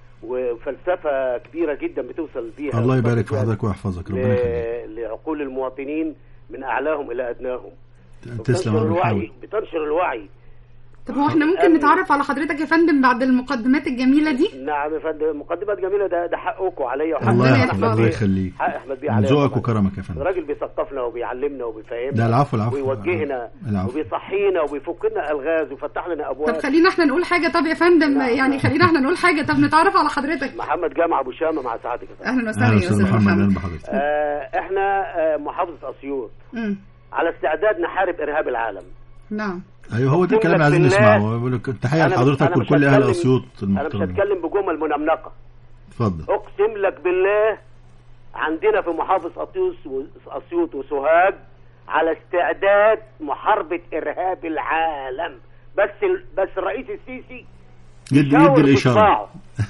وفلسفة كبيرة جدا بتوصل بيها. الله يبارك في حضرتك ويحفظك. ربنا يخليك. ل... لعقول المواطنين من أعلاهم إلى أدناهم. تسلم. الوعي بتنشر الوعي. طب هو احنا ممكن نتعرف على حضرتك يا فندم بعد المقدمات الجميلة دي؟ نعم يا فندم. مقدمات جميلة. ده ده حقكم عليا وحق الله الله يخليك. حق أحمد بيه عليا. ذوقك وكرمك يا فندم. راجل بيثقفنا وبيعلمنا وبيفهمنا. ده العفو العفو. ويوجهنا العفو. وبيصحينا وبيفكنا ألغاز ويفتح لنا أبواب. طب خلينا احنا نقول حاجة. طب يا فندم نعم. يعني خلينا احنا نقول حاجة. طب نتعرف على حضرتك. محمد جامع أبو شامة مع سعادتك. أهلا وسهلا يا أستاذ محمد. آه احنا آه محافظة أسيوط على استعداد نحارب إرهاب العالم. نعم. ايوه هو ده الكلام اللي عايزين نسمعه. بقول لك تحيه لحضرتك وكل اهل اسيوط المحترمين. انا مش هتكلم بجمل منمنقه. اتفضل. اقسم لك بالله عندنا في محافظه اسيوط وسوهاج على استعداد محاربه ارهاب العالم، بس ال... بس الرئيس السيسي يدي يدي الاشاره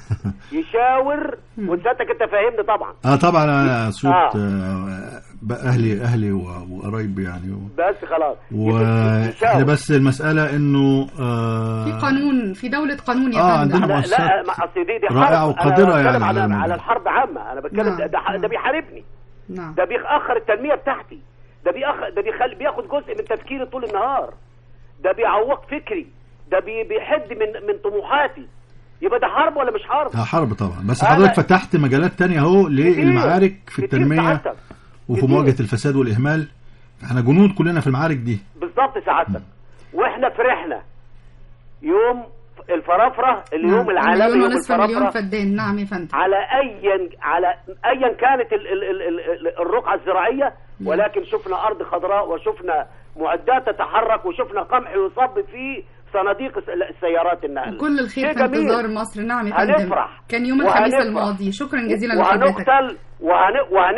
يشاور وسيادتك انت فاهمني طبعا. اه طبعا انا اسيوط آه. اهلي اهلي وقرايبي يعني و... بس خلاص. واحنا بس المساله انه آه في قانون في دوله قانون يا اه عندنا مؤسسات لا لا اصل دي دي رائعه وقادره يعني على, على الحرب عامه. انا بتكلم. نعم. ده, ده بيحاربني. نعم. ده بيأخر التنميه بتاعتي. ده بيأخر ده بيخلي بياخد جزء من تفكيري طول النهار. ده بيعوق فكري. ده بي بيحد من من طموحاتي. يبقى ده حرب ولا مش حرب؟ اه حرب طبعا، بس حضرتك فتحت مجالات تانية اهو للمعارك في التنمية وفي مواجهة الفساد والإهمال. احنا جنود كلنا في المعارك دي بالظبط سعادتك. واحنا فرحنا يوم الفرافرة، اليوم العالمي يوم الفرافرة مليون فدان. نعم يا فندم. على ايا على ايا كانت ال ال ال ال الرقعة الزراعية، ولكن شفنا ارض خضراء وشفنا معدات تتحرك وشفنا قمح يصب في صناديق السيارات النقل. كل الخير في انتظار مصر. نعم يا فندم. هنفرح. كان يوم الخميس الماضي. شكرا جزيلا لحضرتك. وهنقتل وهن وهن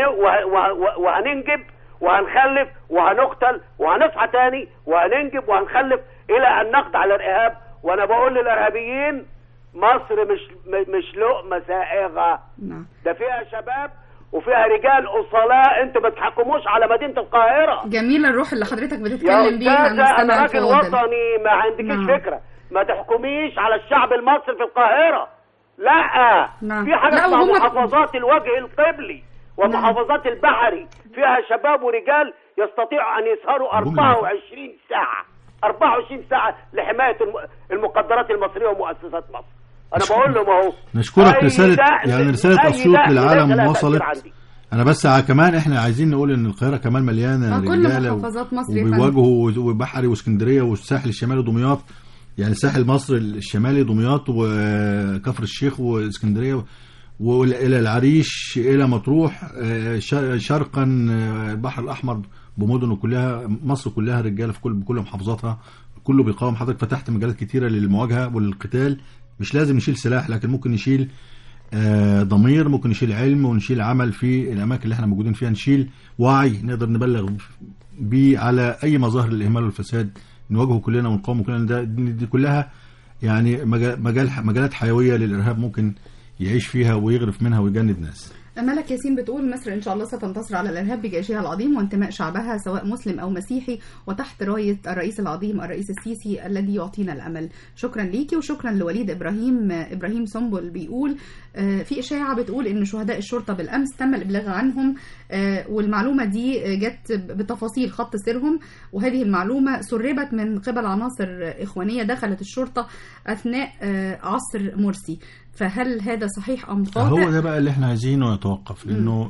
وهننجب وهنخلف وهنقتل وهنصحى تاني وهننجب وهنخلف الى ان نقضي على الارهاب. وانا بقول للارهابيين مصر مش مش لقمه سائغه. نعم. ده فيها شباب وفيها رجال اصلاء، انتوا ما تحكموش على مدينه القاهره. جميله الروح اللي حضرتك بتتكلم بيها. يا انا راجل وطني ما عندكيش نعم. فكره. ما تحكميش على الشعب المصري في القاهره. لا نعم. في حاجه اسمها محافظات الوجه القبلي ومحافظات نعم. البحري فيها شباب ورجال يستطيعوا ان يسهروا أربعة وعشرين ساعه أربعة وعشرين ساعه لحمايه المقدرات المصريه ومؤسسات مصر. انا بقول لهم اهو نشكرك. رساله يعني رساله اسيوط للعالم وصلت. انا بس كمان احنا عايزين نقول ان القاهره كمان مليانه رجاله وبيواجهوا وبحري واسكندريه والساحل الشمالي ودمياط، يعني ساحل مصر الشمالي دمياط وكفر الشيخ واسكندريه والى العريش الى مطروح، شرقا البحر الاحمر بمدنه كلها، مصر كلها رجاله في كل بكل محافظاتها، كله بيقاوم. حضرتك فتحت مجالات كتيره للمواجهه وللقتال. مش لازم نشيل سلاح، لكن ممكن نشيل ضمير، ممكن نشيل علم ونشيل عمل في الاماكن اللي احنا موجودين فيها، نشيل وعي نقدر نبلغ بيه على اي مظاهر الاهمال والفساد، نواجهه كلنا ونقاومه كلنا. ده دي كلها يعني مجال مجالات حيويه للارهاب ممكن يعيش فيها ويغرف منها ويجند ناس. ملك ياسين بتقول مصر إن شاء الله ستنتصر على الإرهاب بجيشها العظيم وانتماء شعبها سواء مسلم أو مسيحي، وتحت راية الرئيس العظيم الرئيس السيسي الذي يعطينا الأمل. شكرا ليكي وشكرا لوليد إبراهيم. إبراهيم سنبل بيقول في إشاعة بتقول إن شهداء الشرطة بالأمس تم الإبلاغ عنهم، والمعلومة دي جت بتفاصيل خط سيرهم، وهذه المعلومة سربت من قبل عناصر إخوانية دخلت الشرطة أثناء عصر مرسي. فهل هذا صحيح أم خاطئ؟ هو ده بقى اللي احنا عايزينه يتوقف، لأنه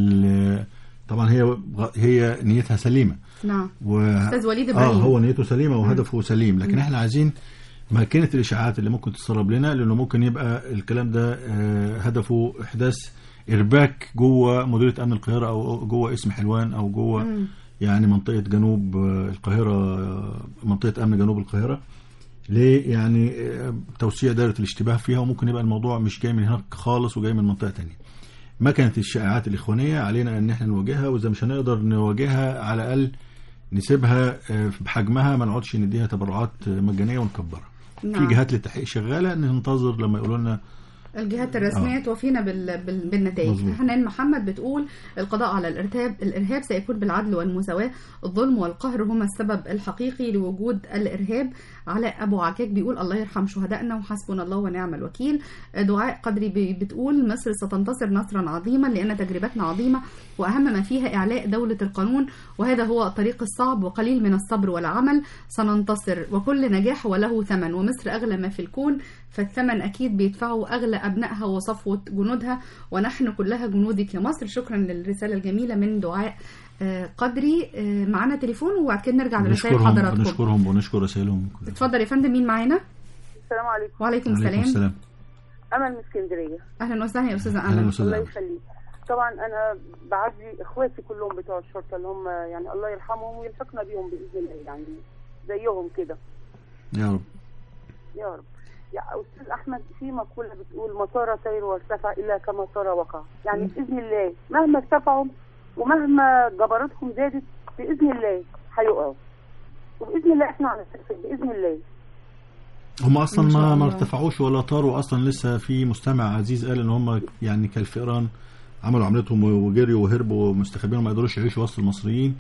طبعا هي هي نيتها سليمة. نعم. و... أستاذ وليد إبراهيم. اه هو نيته سليمة وهدفه م. سليم، لكن م. احنا عايزين ماكينة الإشاعات اللي ممكن تسرب لنا، لأنه ممكن يبقى الكلام ده هدفه إحداث إرباك جوه مديرية أمن القاهرة أو جوه اسم حلوان أو جوه م. يعني منطقة جنوب القاهرة، منطقة أمن جنوب القاهرة، ليه يعني توسيع دائرة الاشتباه فيها، وممكن يبقى الموضوع مش جاي من هناك خالص وجاي من منطقة تانية. ما كانت الشائعات الإخوانية علينا أن احنا نواجهها، وإذا مش هنقدر نواجهها على الأقل نسيبها بحجمها، ما نقعدش نديها تبرعات مجانية ونكبرها. نعم. في جهات للتحقيق شغالة، ننتظر لما يقولوا لنا الجهات الرسمية آه. توفينا بال... بال... بالنتائج. حنان محمد بتقول القضاء على الارهاب الارهاب سيكون بالعدل والمساواة، الظلم والقهر هما السبب الحقيقي لوجود الارهاب. علاء ابو عكاك بيقول الله يرحم شهدائنا وحسبنا الله ونعم الوكيل. دعاء قدري بتقول مصر ستنتصر نصرا عظيما لان تجربتنا عظيمة واهم ما فيها اعلاء دولة القانون، وهذا هو الطريق الصعب وقليل من الصبر والعمل. سننتصر وكل نجاح وله ثمن، ومصر اغلى ما في الكون، فالثمن أكيد بيدفعه أغلى أبنائها وصفوة جنودها، ونحن كلها جنودك يا مصر. شكرا للرسالة الجميلة من دعاء قدري. معنا تليفون وبعد كده نرجع لرسائل حضراتكم. نشكرهم ونشكر رسائلهم. اتفضل يا فندم، مين معانا؟ السلام عليكم. وعليكم السلام. السلام. أمل من اسكندرية. أهلا وسهلا يا أستاذة أمل. الله يخليك. طبعا أنا بعزي إخواتي كلهم بتوع الشرطة اللي هم يعني الله يرحمهم ويلحقنا بيهم بإذن الله، يعني زيهم كده يا رب يا رب. يا أستاذ أحمد، في مقولة بتقول ما صار سير وارتفع إلا كما صار وقع، يعني بإذن الله مهما ارتفعوا ومهما جبروتهم زادت بإذن الله هيقعوا، وبإذن الله إحنا هنستفيد بإذن الله. هم أصلا ما ما ارتفعوش ولا طاروا أصلا، لسه في مستمع عزيز قال إن هم يعني كالفئران عملوا عملتهم وجريوا وهربوا ومستخبين وما قدروش يعيشوا وسط المصريين.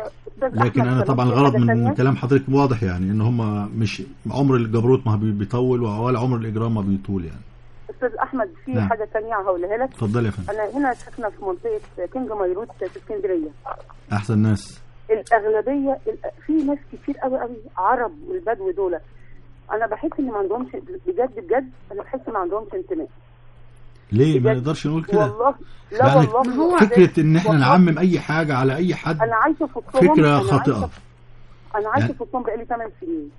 لكن انا طبعا الغرض من كلام حضرتك واضح، يعني ان هم مش عمر الجبروت ما بيطول ولا عمر الاجرام ما بيطول. يعني استاذ احمد في نعم. حاجه ثانيه هقولها لك. اتفضل يا فندم. انا هنا ساكنه في منطقه كينج ميروت في اسكندريه. احسن ناس. الاغلبيه في ناس كتير قوي قوي عرب والبدو دول انا بحس ان ما عندهمش بجد بجد انا بحس ما عندهمش انتماء. ليه ما نقدرش نقول كده؟ والله لا يعني والله هو فكره ان احنا نعمم اي حاجه على اي حد انا عايشه في وسطهم، فكره أنا خاطئه. عايشة انا عايشه يعني في وسطهم بقالي ثمان سنين.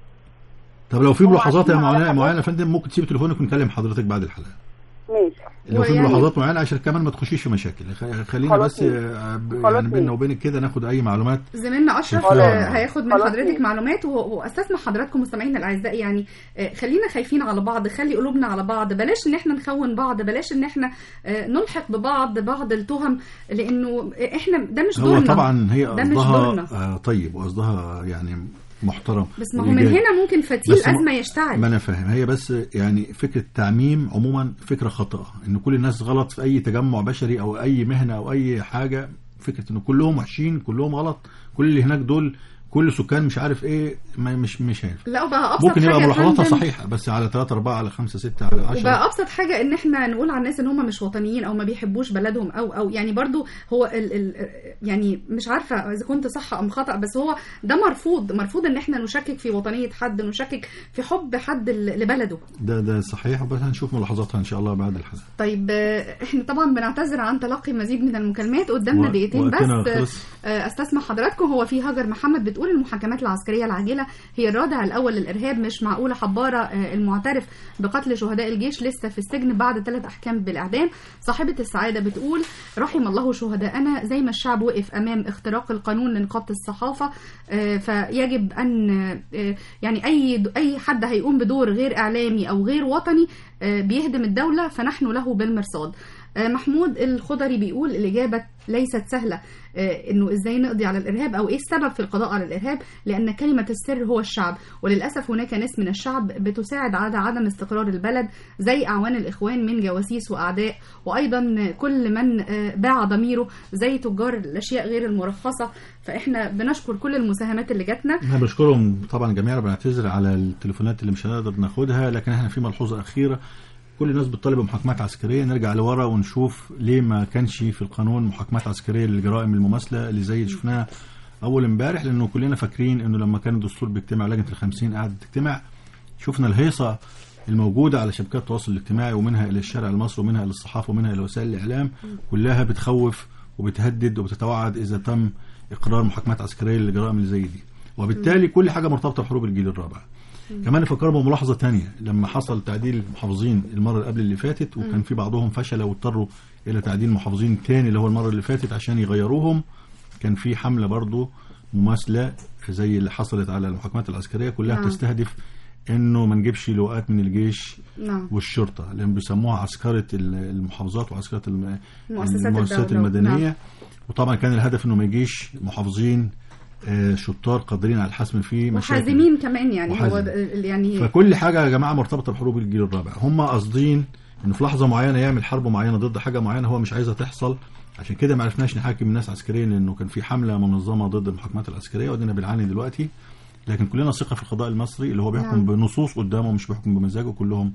طب لو في ملاحظات يا عايشين على معينه حاجات- معينه يا فندم ممكن تسيب تليفونك ونكلم حضرتك بعد الحلقه. ماشي. لو في ويعني- ملاحظات معينه عشان كمان ما تخشيش في مشاكل، خ- خلينا خلاص بس ماشي. آه، ب- خلاص يعني بيننا ماشي. وبينك كده ناخد اي معلومات. زميلنا اشرف خلاص. آه، هياخد من خلاص حضرتك ماشي. معلومات و- واستسمح حضراتكم مستمعينا الاعزاء يعني آه، خلينا خايفين على بعض، خلي قلوبنا على بعض، بلاش ان احنا نخون بعض، بلاش ان احنا آه، نلحق ببعض بعض التهم، لانه احنا ده مش هو دورنا. طبعا هي ده مش قصدها دورنا. آه، طيب وقصدها يعني محترم. بس ما هو من وإيجابي. هنا ممكن فتيل بس ما- ازمه يشتعل. ما انا فاهم، هي بس يعني فكره تعميم عموما فكره خاطئه، ان كل الناس غلط في اي تجمع بشري او اي مهنه او اي حاجه، فكره ان كلهم وحشين كلهم غلط، كل اللي هناك دول كل سكان مش عارف ايه، ما مش مش هينفع. لا وبقى ابسط ممكن حاجه يبقى يا ملاحظاتها فندم- صحيحه بس على ثلاثة أربعة على خمسة ستة على عشرة. وبقى ابسط حاجه ان احنا نقول على الناس ان هم مش وطنيين او ما بيحبوش بلدهم او او يعني برضو هو ال ال يعني مش عارفه اذا كنت صح ام خطا، بس هو ده مرفوض، مرفوض ان احنا نشكك في وطنيه حد، نشكك في حب حد ل- لبلده. ده ده صحيح، بس هنشوف ملاحظاتها ان شاء الله بعد الحلقه. طيب آه، احنا طبعا بنعتذر عن تلقي مزيد من المكالمات، قدامنا و- دقيقتين وقتنا بس. خلص. آه، استسمح حضراتكم، هو في هاجر محمد بتقول المحاكمات العسكريه العاجله هي الرادع الاول للارهاب، مش معقوله حباره آه، المعترف بقتل شهداء الجيش لسه في السجن بعد ثلاث احكام بالاعدام. صاحبه السعاده بتقول رحم الله شهداءنا، زي ما الشعب وقف امام اختراق القانون لنقابه الصحافه آه، فيجب ان آه، يعني اي اي حد هيقوم بدور غير اعلامي او غير وطني آه، بيهدم الدوله فنحن له بالمرصاد. آه، محمود الخضري بيقول الإجابة ليست سهلة، آه، إنه إزاي نقضي على الإرهاب أو إيه السبب في القضاء على الإرهاب، لأن كلمة السر هو الشعب، وللأسف هناك ناس من الشعب بتساعد على عدم استقرار البلد زي أعوان الإخوان من جواسيس وأعداء، وأيضا كل من آه، باع ضميره زي تجار الأشياء غير المرخصة. فإحنا بنشكر كل المساهمات اللي جاتنا. احنا بنشكرهم طبعا جميعا، بنعتذر على التليفونات اللي مش هنقدر ناخدها، لكن احنا في ملحوظه اخيره، كل الناس بتطالب بمحاكمات عسكريه، نرجع لورا ونشوف ليه ما كانش في القانون محاكمات عسكريه للجرائم المماثله اللي زي اللي شفناها اول امبارح، لانه كلنا فاكرين انه لما كان الدستور بيجتمع لجنه الخمسين قاعده تجتمع، شفنا الهيصه الموجوده على شبكات التواصل الاجتماعي ومنها الى الشارع المصري ومنها الى الصحافه ومنها الى وسائل الاعلام، كلها بتخوف وبتهدد وبتتوعد اذا تم اقرار محاكمات عسكريه للجرائم اللي زي دي، وبالتالي كل حاجه مرتبطه بحروب الجيل الرابع. كمان نفكرهم بملاحظه ثانيه، لما حصل تعديل محافظين المره اللي قبل اللي فاتت وكان في بعضهم فشل واضطروا الى تعديل محافظين ثاني اللي هو المره اللي فاتت عشان يغيروهم، كان في حمله برضو مماثله زي اللي حصلت على المحاكمات العسكريه، كلها نعم. تستهدف انه ما نجيبش لواءات من الجيش نعم. والشرطه، لان بيسموها عسكره المحافظات وعسكره الم- مؤسسات المؤسسات الدولة. المدنيه. نعم. وطبعا كان الهدف انه ما يجيش محافظين آه، شطار قادرين على الحسم في مشاكل، وحازمين كمان يعني هو وحازم. د- يعني فكل حاجه يا جماعه مرتبطه بحروب الجيل الرابع، هم قاصدين انه في لحظه معينه يعمل حرب معينه ضد حاجه معينه هو مش عايزها تحصل، عشان كده ما عرفناش نحاكم الناس عسكريا لانه كان في حمله منظمه ضد المحاكمات العسكريه ودينا بنعاني دلوقتي. لكن كلنا ثقه في القضاء المصري اللي هو بيحكم نعم. بنصوص قدامه مش بيحكم بمزاجه، كلهم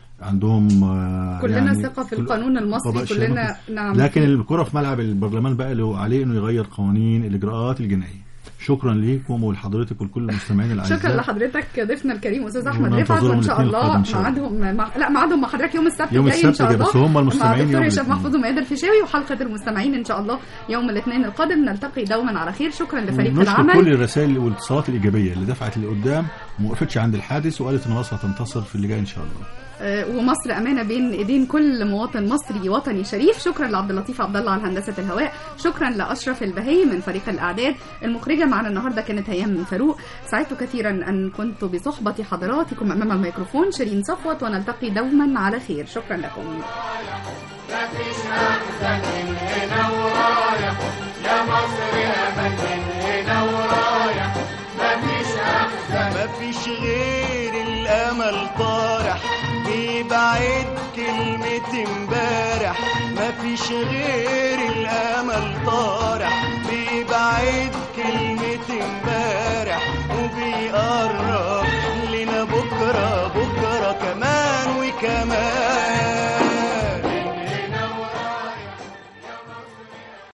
عندهم آه، كلنا يعني ثقة في كل- القانون المصري، قضاء كلنا شامل. نعم. لكن الكره في ملعب البرلمان بقى اللي هو عليه انه يغير قوانين الاجراءات الجنائيه. شكرا ليكم ولحضرتك ولكل المستمعين الاعزاء. شكرا لحضرتك ضيفنا الكريم استاذ احمد وننتظرهم رفعت، وان شاء الاثنين الله القادم إن شاء الله. ميعادهم مع... لا ميعادهم مع حضرتك يوم السبت يوم الجاي ان السبت شاء الجاي، الله، بس هم المستمعين مع الدكتور يوم هشام الاثنين. محفوظ وميادة الفيشاوي، وحلقه المستمعين ان شاء الله يوم الاثنين القادم. نلتقي دوما على خير. شكرا لفريق نشكر العمل. كل الرسائل والاتصالات الايجابيه اللي دفعت لقدام وما وقفتش عند الحادث وقالت ان مصر هتنتصر في اللي جاي ان شاء الله. آه، ومصر امانه بين ايدين كل مواطن مصري وطني شريف. شكرا لعبد اللطيف عبد الله على هندسه الهواء. شكرا لاشرف البهي من فريق الاعداد. المخرجه معنا النهارده كانت هيام من فاروق. سعدت كثيرا ان كنت بصحبه حضراتكم امام الميكروفون شيرين صفوت، ونلتقي دوما على خير. شكرا لكم. مفيش أحسن من هنا ورايح يا مصر أمل من هنا ورايح مفيش أحسن مفيش غير الامل طارح بيبعد كلمة امبارح مفيش غير الامل طارح بيبعد كلمة امبارح وبيقرب